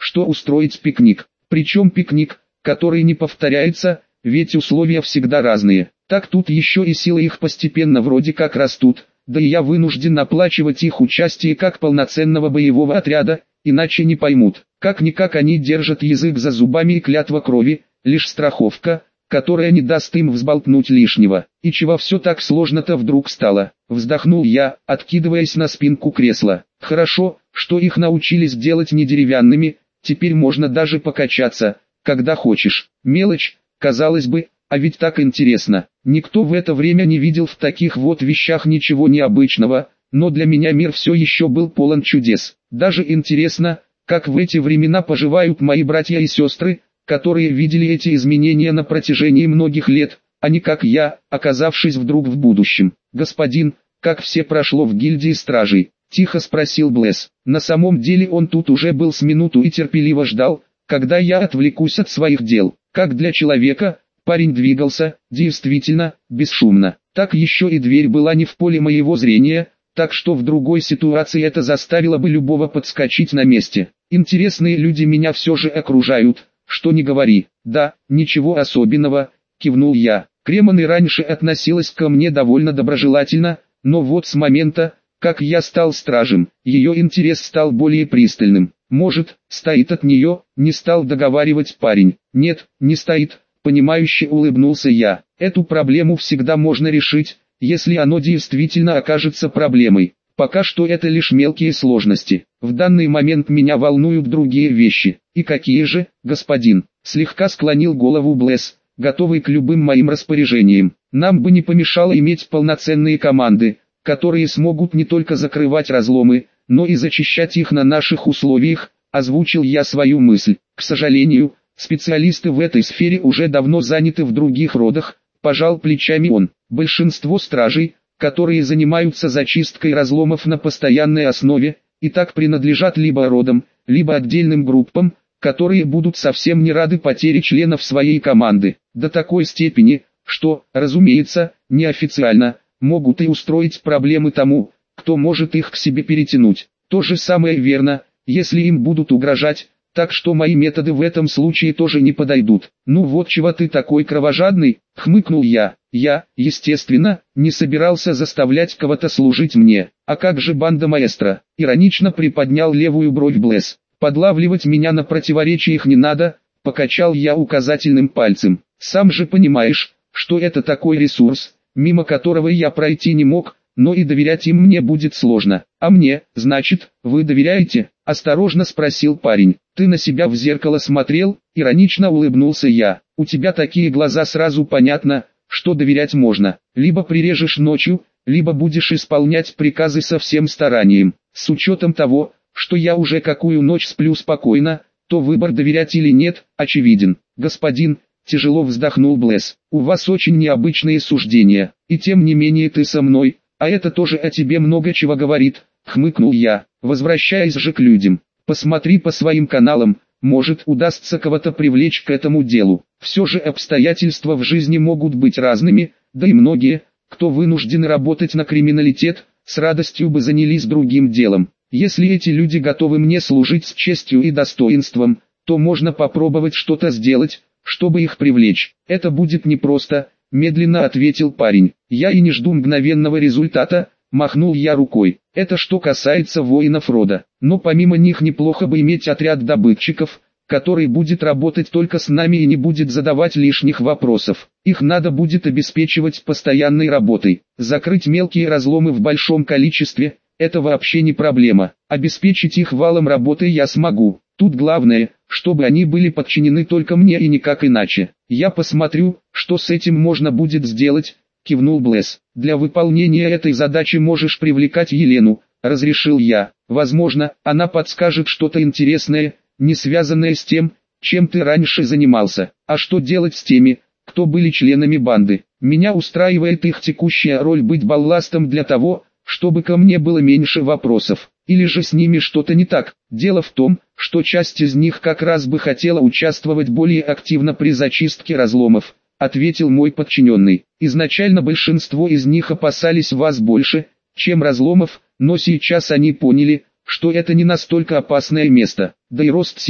что устроить пикник. Причем пикник, который не повторяется, ведь условия всегда разные. Так тут еще и силы их постепенно вроде как растут, да и я вынужден оплачивать их участие как полноценного боевого отряда, иначе не поймут. Как-никак они держат язык за зубами и клятва крови, лишь страховка, которая не даст им взболтнуть лишнего. И чего все так сложно-то вдруг стало? Вздохнул я, откидываясь на спинку кресла. Хорошо, что их научились делать не деревянными, теперь можно даже покачаться, когда хочешь. Мелочь, казалось бы, а ведь так интересно. Никто в это время не видел в таких вот вещах ничего необычного, но для меня мир все еще был полон чудес. Даже интересно, как в эти времена поживают мои братья и сестры, которые видели эти изменения на протяжении многих лет, а не как я, оказавшись вдруг в будущем. «Господин, как все прошло в гильдии стражей?» — тихо спросил Блэс. На самом деле он тут уже был с минуту и терпеливо ждал, когда я отвлекусь от своих дел. Как для человека, парень двигался, действительно, бесшумно. Так еще и дверь была не в поле моего зрения, так что в другой ситуации это заставило бы любого подскочить на месте. Интересные люди меня все же окружают, что не говори. Да, ничего особенного, кивнул я. Кремон и раньше относилась ко мне довольно доброжелательно, но вот с момента, как я стал стражем, ее интерес стал более пристальным. Может, стоит от нее, не стал договаривать парень. Нет, не стоит, понимающе улыбнулся я. Эту проблему всегда можно решить, если оно действительно окажется проблемой. Пока что это лишь мелкие сложности. В данный момент меня волнуют другие вещи. И какие же, господин? Слегка склонил голову Блэс, готовый к любым моим распоряжениям. Нам бы не помешало иметь полноценные команды, которые смогут не только закрывать разломы, но и зачищать их на наших условиях, озвучил я свою мысль. К сожалению, специалисты в этой сфере уже давно заняты в других родах, пожал плечами он. Большинство стражей, которые занимаются зачисткой разломов на постоянной основе, и так принадлежат либо родам, либо отдельным группам, которые будут совсем не рады потере членов своей команды, до такой степени, что, разумеется, неофициально, могут и устроить проблемы тому, кто может их к себе перетянуть. То же самое верно, если им будут угрожать, так что мои методы в этом случае тоже не подойдут. Ну вот чего ты такой кровожадный, хмыкнул я. Я, естественно, не собирался заставлять кого-то служить мне. А как же банда маэстро? Иронично приподнял левую бровь Блэс. Подлавливать меня на противоречиях не надо, покачал я указательным пальцем. Сам же понимаешь, что это такой ресурс, мимо которого я пройти не мог, но и доверять им мне будет сложно. А мне, значит, вы доверяете? Осторожно спросил парень. Ты на себя в зеркало смотрел? Иронично улыбнулся я. У тебя такие глаза, сразу понятно, что доверять можно. Либо прирежешь ночью, либо будешь исполнять приказы со всем старанием. С учетом того, что я уже какую ночь сплю спокойно, то выбор доверять или нет, очевиден. Господин, тяжело вздохнул Блэс, у вас очень необычные суждения, и тем не менее ты со мной, а это тоже о тебе много чего говорит, хмыкнул я. Возвращаясь же к людям, посмотри по своим каналам, может удастся кого-то привлечь к этому делу. Все же обстоятельства в жизни могут быть разными, да и многие, кто вынуждены работать на криминалитет, с радостью бы занялись другим делом. Если эти люди готовы мне служить с честью и достоинством, то можно попробовать что-то сделать, чтобы их привлечь. Это будет непросто, медленно ответил парень. Я и не жду мгновенного результата, махнул я рукой. Это что касается воинов рода. Но помимо них неплохо бы иметь отряд добытчиков, который будет работать только с нами и не будет задавать лишних вопросов. Их надо будет обеспечивать постоянной работой. Закрыть мелкие разломы в большом количестве – это вообще не проблема. Обеспечить их валом работы я смогу. Тут главное, чтобы они были подчинены только мне и никак иначе. Я посмотрю, что с этим можно будет сделать, кивнул Блэс. Для выполнения этой задачи можешь привлекать Елену, разрешил я. Возможно, она подскажет что-то интересное, не связанное с тем, чем ты раньше занимался. А что делать с теми, кто были членами банды? Меня устраивает их текущая роль быть балластом для того, чтобы ко мне было меньше вопросов. Или же с ними что-то не так? Дело в том, что часть из них как раз бы хотела участвовать более активно при зачистке разломов, ответил мой подчиненный. Изначально большинство из них опасались вас больше, чем разломов, но сейчас они поняли, что это не настолько опасное место. Да и рост сил,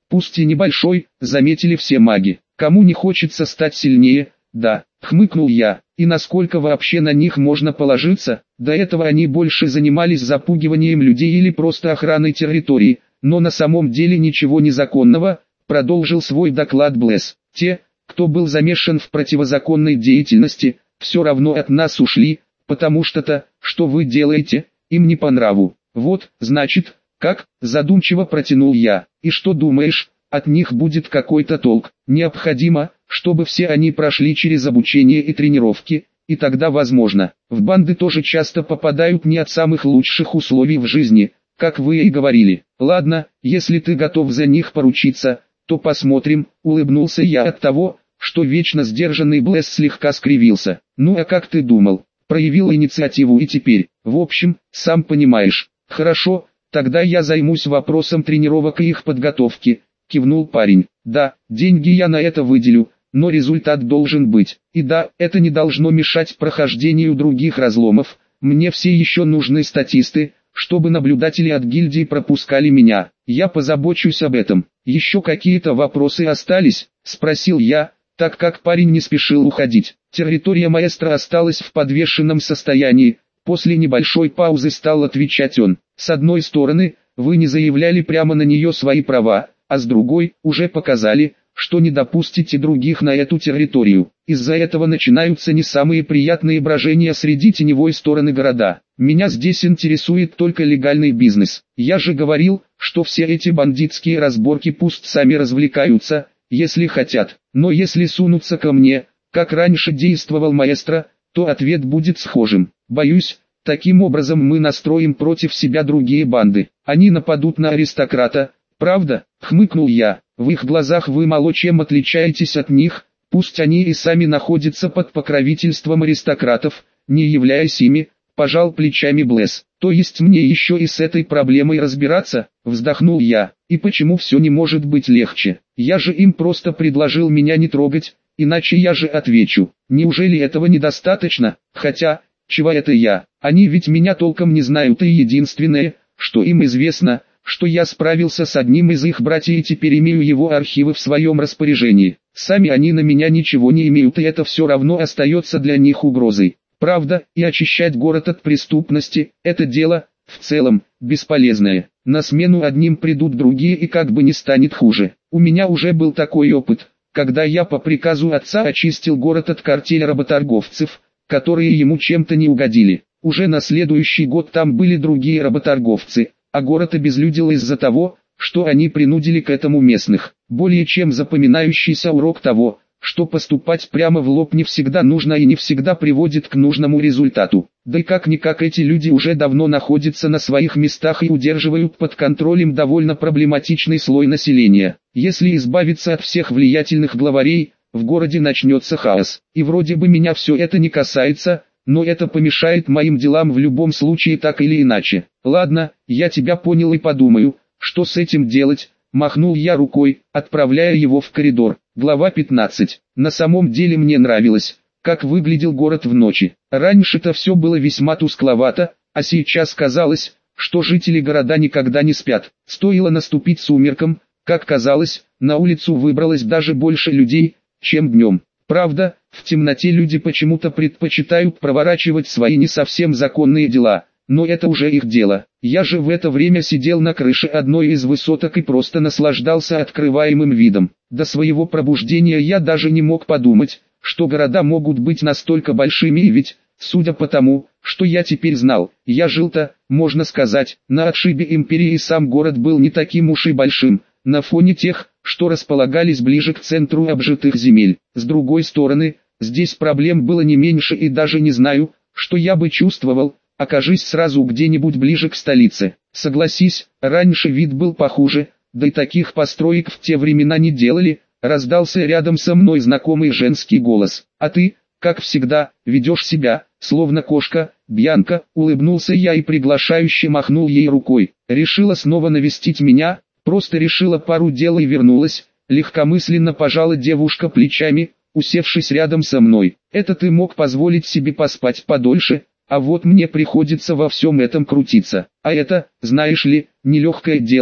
пусть и небольшой, заметили все маги. Кому не хочется стать сильнее, да, хмыкнул я, и насколько вообще на них можно положиться, до этого они больше занимались запугиванием людей или просто охраной территории, но на самом деле ничего незаконного, продолжил свой доклад Блэс. Те, кто был замешан в противозаконной деятельности, все равно от нас ушли, потому что-то, что вы делаете, им не по нраву. Вот, значит, как, задумчиво протянул я, и что думаешь, от них будет какой-то толк? Необходимо, чтобы все они прошли через обучение и тренировки, и тогда возможно. В банды тоже часто попадают не от самых лучших условий в жизни, как вы и говорили. Ладно, если ты готов за них поручиться, то посмотрим, улыбнулся я от того, что вечно сдержанный Блэс слегка скривился. Ну а как ты думал? Проявил инициативу и теперь, в общем, сам понимаешь. Хорошо, тогда я займусь вопросом тренировок и их подготовки, кивнул парень. Да, деньги я на это выделю, но результат должен быть. И да, это не должно мешать прохождению других разломов. Мне все еще нужны статисты, чтобы наблюдатели от гильдии пропускали меня. Я позабочусь об этом. Еще какие-то вопросы остались? Спросил я, так как парень не спешил уходить. Территория маэстро осталась в подвешенном состоянии. После небольшой паузы стал отвечать он. С одной стороны, вы не заявляли прямо на нее свои права, а с другой, уже показали, что не допустите других на эту территорию. Из-за этого начинаются не самые приятные брожения среди теневой стороны города. Меня здесь интересует только легальный бизнес. Я же говорил, что все эти бандитские разборки пусть сами развлекаются, если хотят. Но если сунутся ко мне, как раньше действовал маэстро, то ответ будет схожим. Боюсь, таким образом мы настроим против себя другие банды. Они нападут на аристократа. Правда? Хмыкнул я. В их глазах вы мало чем отличаетесь от них, пусть они и сами находятся под покровительством аристократов, не являясь ими, пожал плечами Блэс. То есть мне еще и с этой проблемой разбираться, вздохнул я. И почему все не может быть легче? Я же им просто предложил меня не трогать, иначе я же отвечу. Неужели этого недостаточно? Хотя, чего это я? Они ведь меня толком не знают, и единственное, что им известно, что я справился с одним из их братьев и теперь имею его архивы в своем распоряжении. Сами они на меня ничего не имеют, и это все равно остается для них угрозой. Правда, и очищать город от преступности – это дело, в целом, бесполезное. На смену одним придут другие, и как бы не станет хуже. У меня уже был такой опыт, когда я по приказу отца очистил город от картеля работорговцев, которые ему чем-то не угодили. Уже на следующий год там были другие работорговцы, а город обезлюдил из-за того, что они принудили к этому местных. Более чем запоминающийся урок того, что поступать прямо в лоб не всегда нужно и не всегда приводит к нужному результату. Да и как-никак эти люди уже давно находятся на своих местах и удерживают под контролем довольно проблематичный слой населения. Если избавиться от всех влиятельных главарей, в городе начнется хаос. И вроде бы меня все это не касается, но это помешает моим делам в любом случае так или иначе. Ладно, я тебя понял и подумаю, что с этим делать, махнул я рукой, отправляя его в коридор. Глава 15. На самом деле мне нравилось, как выглядел город в ночи. Раньше-то все было весьма тускловато, а сейчас казалось, что жители города никогда не спят. Стоило наступить сумеркам, как казалось, на улицу выбралось даже больше людей, чем днем. Правда, в темноте люди почему-то предпочитают проворачивать свои не совсем законные дела, но это уже их дело. Я же в это время сидел на крыше одной из высоток и просто наслаждался открываемым видом. До своего пробуждения я даже не мог подумать, что города могут быть настолько большими, и ведь, судя по тому, что я теперь знал, я жил-то, можно сказать, на отшибе империи, и сам город был не таким уж и большим, на фоне тех, что располагались ближе к центру обжитых земель. С другой стороны, здесь проблем было не меньше, и даже не знаю, что я бы чувствовал, окажись сразу где-нибудь ближе к столице. Согласись, раньше вид был похуже, да и таких построек в те времена не делали. Раздался рядом со мной знакомый женский голос. А ты, как всегда, ведешь себя, словно кошка, Бьянка, улыбнулся я и приглашающе махнул ей рукой. Решила снова навестить меня, просто решила пару дел и вернулась. Легкомысленно пожала девушка плечами, усевшись рядом со мной. Это ты мог позволить себе поспать подольше, а вот мне приходится во всем этом крутиться. А это, знаешь ли, нелегкое дело,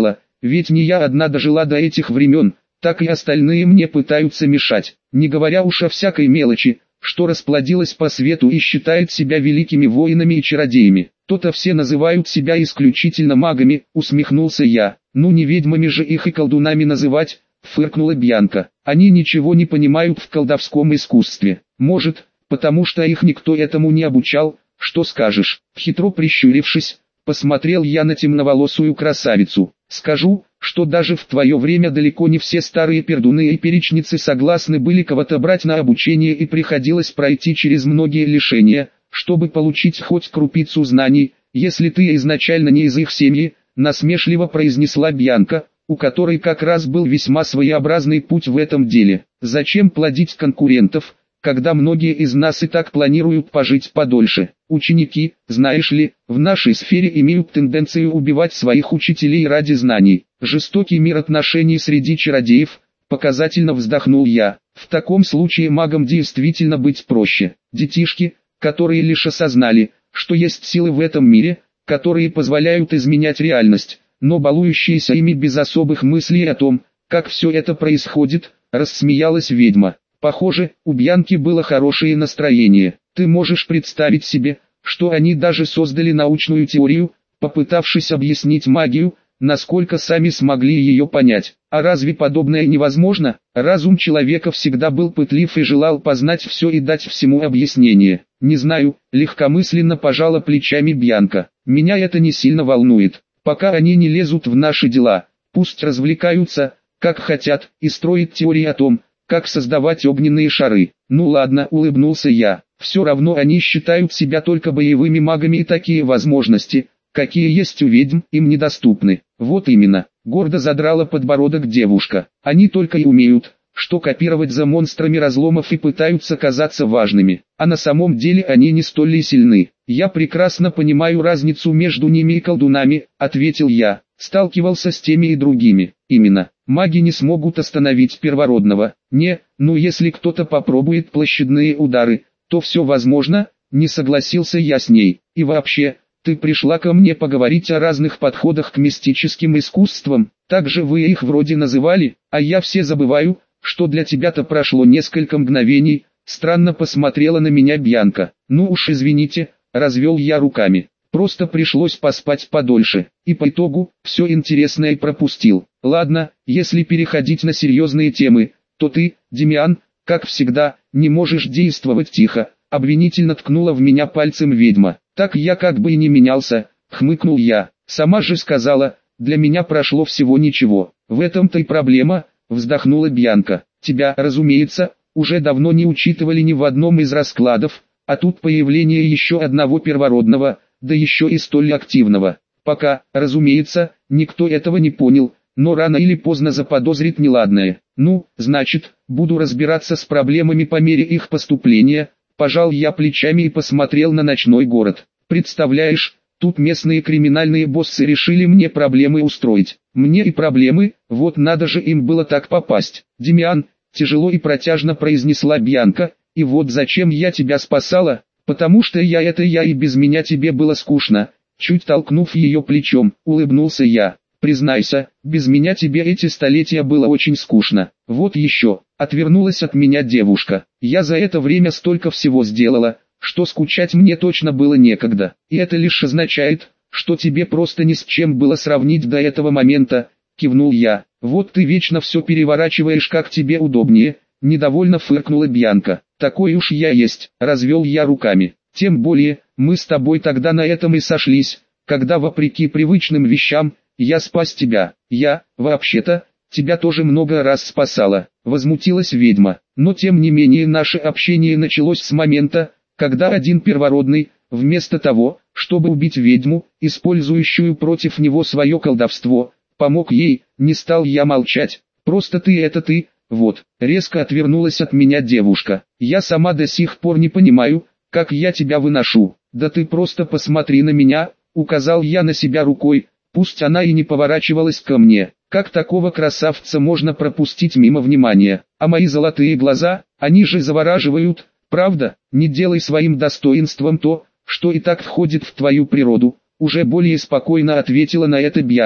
ведь не я одна дожила до этих времен, так и остальные мне пытаются мешать, не говоря уж о всякой мелочи, что расплодилась по свету и считает себя великими воинами и чародеями. То-то все называют себя исключительно магами, усмехнулся я. Ну не ведьмами же их и колдунами называть, фыркнула Бьянка. Они ничего не понимают в колдовском искусстве. Может, потому что их никто этому не обучал, что скажешь? Хитро прищурившись, посмотрел я на темноволосую красавицу. Скажу, что даже в твое время далеко не все старые пердуны и перечницы согласны были кого-то брать на обучение, и приходилось пройти через многие лишения, чтобы получить хоть крупицу знаний, если ты изначально не из их семьи, насмешливо произнесла Бьянка, у которой как раз был весьма своеобразный путь в этом деле. Зачем плодить конкурентов, когда многие из нас и так планируют пожить подольше? Ученики, знаешь ли, в нашей сфере имеют тенденцию убивать своих учителей ради знаний. Жестокий мир отношений среди чародеев, показательно вздохнул я. В таком случае магам действительно быть проще. Детишки, которые лишь осознали, что есть силы в этом мире, которые позволяют изменять реальность, но балующиеся ими без особых мыслей о том, как все это происходит, рассмеялась ведьма. Похоже, у Бьянки было хорошее настроение. Ты можешь представить себе, что они даже создали научную теорию, попытавшись объяснить магию, насколько сами смогли ее понять. А разве подобное невозможно? Разум человека всегда был пытлив и желал познать все и дать всему объяснение. Не знаю, легкомысленно пожала плечами Бьянка. Меня это не сильно волнует. Пока они не лезут в наши дела, пусть развлекаются, как хотят, и строят теории о том, как создавать огненные шары. Ну ладно, улыбнулся я. Все равно они считают себя только боевыми магами, и такие возможности, какие есть у ведьм, им недоступны. Вот именно, гордо задрала подбородок девушка. Они только и умеют, что копировать за монстрами разломов и пытаются казаться важными. А на самом деле они не столь и сильны. Я прекрасно понимаю разницу между ними и колдунами, ответил я. Сталкивался с теми и другими. Именно, маги не смогут остановить первородного. Ну если кто-то попробует площадные удары, то все возможно, не согласился я с ней. И вообще, ты пришла ко мне поговорить о разных подходах к мистическим искусствам, так же вы их вроде называли, а я все забываю, что для тебя-то прошло несколько мгновений. Странно посмотрела на меня Бьянка. Ну уж извините, развел я руками. Просто пришлось поспать подольше, и по итогу, все интересное пропустил. Ладно, если переходить на серьезные темы, то ты, Демиан, как всегда, не можешь действовать тихо, обвинительно ткнула в меня пальцем ведьма. Так я как бы и не менялся, хмыкнул я. Сама же сказала, для меня прошло всего ничего. В этом-то и проблема, вздохнула Бьянка. Тебя, разумеется, уже давно не учитывали ни в одном из раскладов, а тут появление еще одного первородного, да еще и столь активного. Пока, разумеется, никто этого не понял, но рано или поздно заподозрит неладное. Ну, значит, буду разбираться с проблемами по мере их поступления. Пожал я плечами и посмотрел на ночной город. Представляешь, тут местные криминальные боссы решили мне проблемы устроить. Мне и проблемы, вот надо же им было так попасть. Демиан, тяжело и протяжно произнесла Бьянка, и вот зачем я тебя спасала, потому что я и без меня тебе было скучно. Чуть толкнув ее плечом, улыбнулся я. Признайся, без меня тебе эти столетия было очень скучно. Вот еще, отвернулась от меня девушка. Я за это время столько всего сделала, что скучать мне точно было некогда. И это лишь означает, что тебе просто ни с чем было сравнить до этого момента, кивнул я. Вот ты вечно все переворачиваешь как тебе удобнее, недовольно фыркнула Бьянка. Такой уж я есть, развел я руками. Тем более, мы с тобой тогда на этом и сошлись, когда вопреки привычным вещам, я спас тебя. Я, вообще-то, тебя тоже много раз спасала, возмутилась ведьма. Но тем не менее наше общение началось с момента, когда один первородный, вместо того, чтобы убить ведьму, использующую против него свое колдовство, помог ей. Не стал я молчать. Просто ты это ты, вот. Резко отвернулась от меня девушка. Я сама до сих пор не понимаю, как я тебя выношу. Да ты просто посмотри на меня, указал я на себя рукой. Пусть она и не поворачивалась ко мне, как такого красавца можно пропустить мимо внимания? А мои золотые глаза, они же завораживают, правда? Не делай своим достоинством то, что и так входит в твою природу. Уже более спокойно ответила на это Бьянка.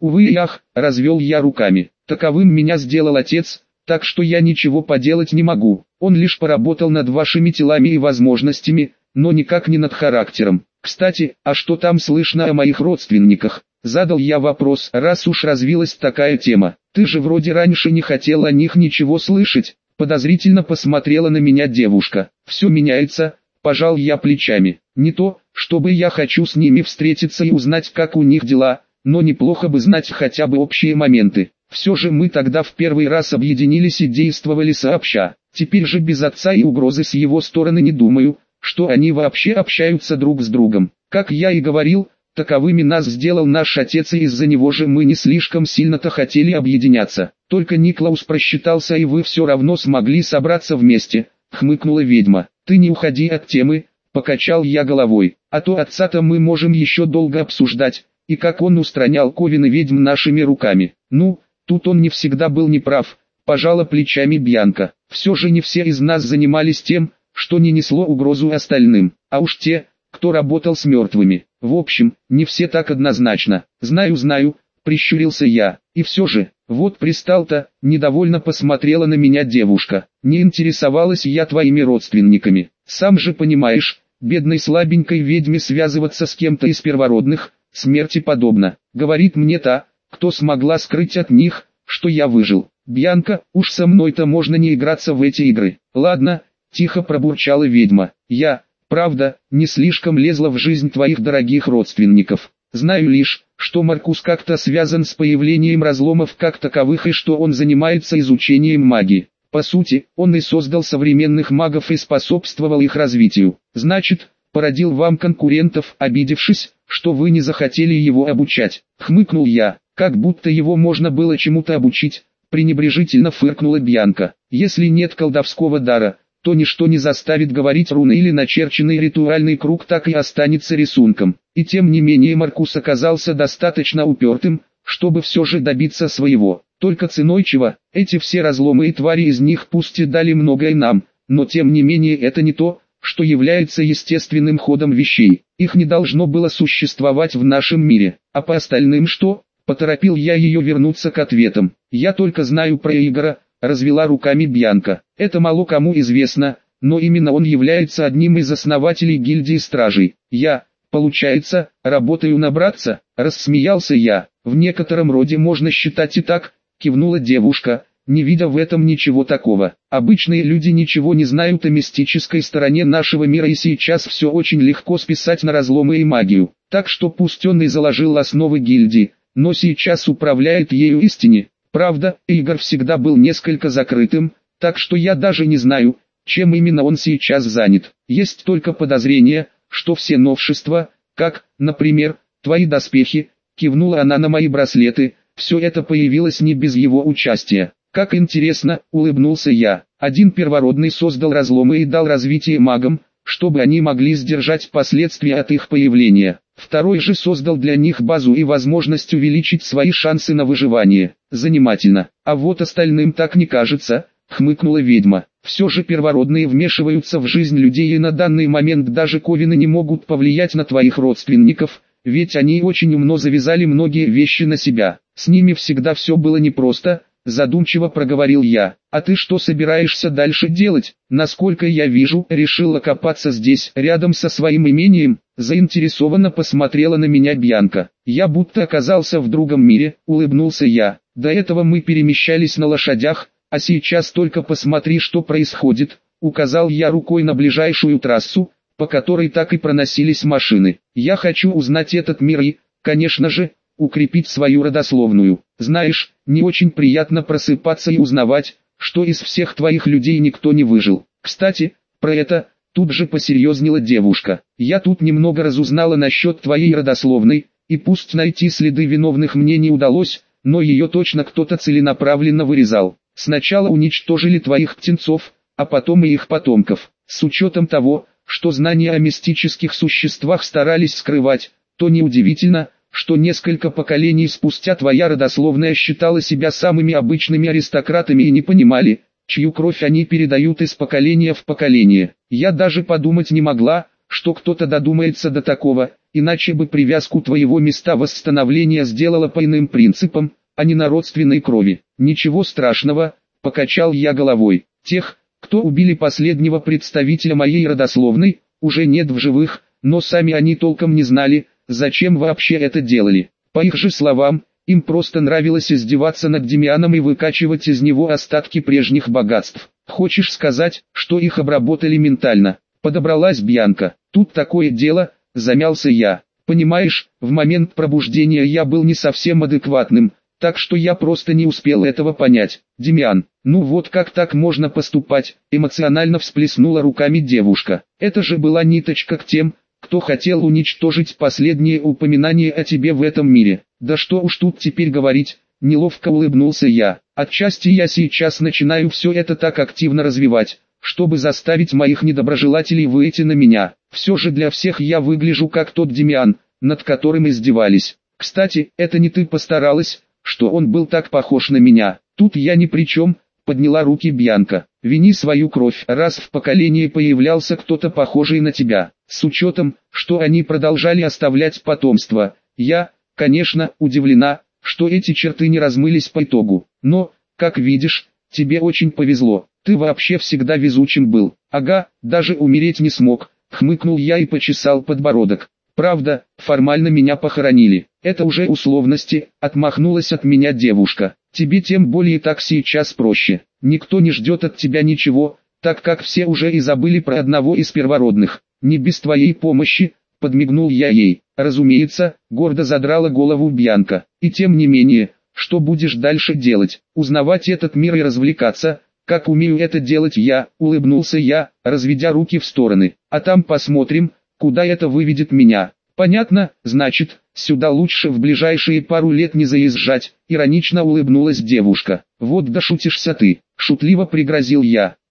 Увы и ах, развел я руками. Таковым меня сделал отец, так что я ничего поделать не могу. Он лишь поработал над вашими телами и возможностями, но никак не над характером. Кстати, а что там слышно о моих родственниках? Задал я вопрос, раз уж развилась такая тема. Ты же вроде раньше не хотел о них ничего слышать. Подозрительно посмотрела на меня девушка. Все меняется, пожал я плечами. Не то, чтобы я хочу с ними встретиться и узнать, как у них дела, но неплохо бы знать хотя бы общие моменты. Все же мы тогда в первый раз объединились и действовали сообща. Теперь же без отца и угрозы с его стороны не думаю, что они вообще общаются друг с другом. Как я и говорил, таковыми нас сделал наш отец, и из-за него же мы не слишком сильно-то хотели объединяться. Только Никлаус просчитался, и вы все равно смогли собраться вместе, хмыкнула ведьма. Ты не уходи от темы, покачал я головой, а то отца-то мы можем еще долго обсуждать, и как он устранял Ковен и ведьм нашими руками. Ну, тут он не всегда был неправ, пожала плечами Бьянка. Все же не все из нас занимались тем, что не несло угрозу остальным, а уж те, кто работал с мертвыми. В общем, не все так однозначно. Знаю, прищурился я. И все же, вот пристал-то, недовольно посмотрела на меня девушка. Не интересовалась я твоими родственниками. Сам же понимаешь, бедной слабенькой ведьме связываться с кем-то из первородных, смерти подобно. Говорит мне та, кто смогла скрыть от них, что я выжил. Бьянка, уж со мной-то можно не играться в эти игры. Ладно, тихо пробурчала ведьма. Я, правда, не слишком лезла в жизнь твоих дорогих родственников. Знаю лишь, что Маркус как-то связан с появлением разломов как таковых и что он занимается изучением магии. По сути, он и создал современных магов и способствовал их развитию. Значит, породил вам конкурентов, обидевшись, что вы не захотели его обучать. Хмыкнул я, как будто его можно было чему-то обучить, пренебрежительно фыркнула Бьянка. Если нет колдовского дара, то ничто не заставит говорить руны или начерченный ритуальный круг так и останется рисунком. И тем не менее Маркус оказался достаточно упертым, чтобы все же добиться своего. Только ценой чего, эти все разломы и твари из них пусть и дали многое нам, но тем не менее это не то, что является естественным ходом вещей. Их не должно было существовать в нашем мире. А по остальным что? Поторопил я ее вернуться к ответам. Я только знаю про Игора, развела руками Бьянка. Это мало кому известно, но именно он является одним из основателей гильдии стражей. Я, получается, работаю на братца, рассмеялся я. В некотором роде можно считать и так, кивнула девушка, не видя в этом ничего такого. Обычные люди ничего не знают о мистической стороне нашего мира, и сейчас все очень легко списать на разломы и магию. Так что пусть он и заложил основы гильдии, но сейчас управляет ею истине. Правда, Игорь всегда был несколько закрытым, так что я даже не знаю, чем именно он сейчас занят. Есть только подозрение, что все новшества, как, например, твои доспехи, кивнула она на мои браслеты, все это появилось не без его участия. Как интересно, улыбнулся я. Один первородный создал разломы и дал развитие магам, чтобы они могли сдержать последствия от их появления. Второй же создал для них базу и возможность увеличить свои шансы на выживание. Занимательно. А вот остальным так не кажется, хмыкнула ведьма. Все же первородные вмешиваются в жизнь людей, и на данный момент даже ковины не могут повлиять на твоих родственников, ведь они очень умно завязали многие вещи на себя. С ними всегда все было непросто, задумчиво проговорил я. А ты что собираешься дальше делать? Насколько я вижу, решила копаться здесь, рядом со своим имением. Заинтересованно посмотрела на меня Бьянка. Я будто оказался в другом мире, улыбнулся я. До этого мы перемещались на лошадях, а сейчас только посмотри, что происходит. Указал я рукой на ближайшую трассу, по которой так и проносились машины. Я хочу узнать этот мир и, конечно же, укрепить свою родословную. Знаешь, не очень приятно просыпаться и узнавать, что из всех твоих людей никто не выжил. Кстати, про это, тут же посерьезнела девушка. Я тут немного разузнала насчет твоей родословной, и пусть найти следы виновных мне не удалось, но ее точно кто-то целенаправленно вырезал. Сначала уничтожили твоих птенцов, а потом и их потомков. С учетом того, что знания о мистических существах старались скрывать, то неудивительно, что несколько поколений спустя твоя родословная считала себя самыми обычными аристократами и не понимали, чью кровь они передают из поколения в поколение. Я даже подумать не могла, что кто-то додумается до такого, иначе бы привязку твоего места восстановления сделала по иным принципам, а не на родственной крови. Ничего страшного, покачал я головой. Тех, кто убили последнего представителя моей родословной, уже нет в живых, но сами они толком не знали, зачем вообще это делали. По их же словам, им просто нравилось издеваться над Демианом и выкачивать из него остатки прежних богатств. Хочешь сказать, что их обработали ментально? Подобралась Бьянка. Тут такое дело, замялся я. Понимаешь, в момент пробуждения я был не совсем адекватным, так что я просто не успел этого понять. Демиан, ну вот как так можно поступать? Эмоционально всплеснула руками девушка. Это же была ниточка к тем, кто хотел уничтожить последнее упоминание о тебе в этом мире. Да что уж тут теперь говорить, неловко улыбнулся я. Отчасти я сейчас начинаю все это так активно развивать, чтобы заставить моих недоброжелателей выйти на меня. Все же для всех я выгляжу как тот Демиан, над которым издевались. Кстати, это не ты постаралась, что он был так похож на меня. Тут я ни при чем, подняла руки Бьянка. Вини свою кровь, раз в поколении появлялся кто-то похожий на тебя. С учетом, что они продолжали оставлять потомство, я, конечно, удивлена, что эти черты не размылись по итогу. Но, как видишь, тебе очень повезло. Ты вообще всегда везучим был. Ага, даже умереть не смог, хмыкнул я и почесал подбородок. Правда, формально меня похоронили. Это уже условности, отмахнулась от меня девушка. Тебе тем более так сейчас проще. Никто не ждет от тебя ничего, так как все уже и забыли про одного из первородных. Не без твоей помощи, подмигнул я ей. Разумеется, гордо задрала голову Бьянка. И тем не менее, что будешь дальше делать? Узнавать этот мир и развлекаться, как умею это делать я, улыбнулся я, разведя руки в стороны. А там посмотрим, куда это выведет меня. Понятно, значит, сюда лучше в ближайшие пару лет не заезжать, иронично улыбнулась девушка. Вот дошутишься ты, шутливо пригрозил я.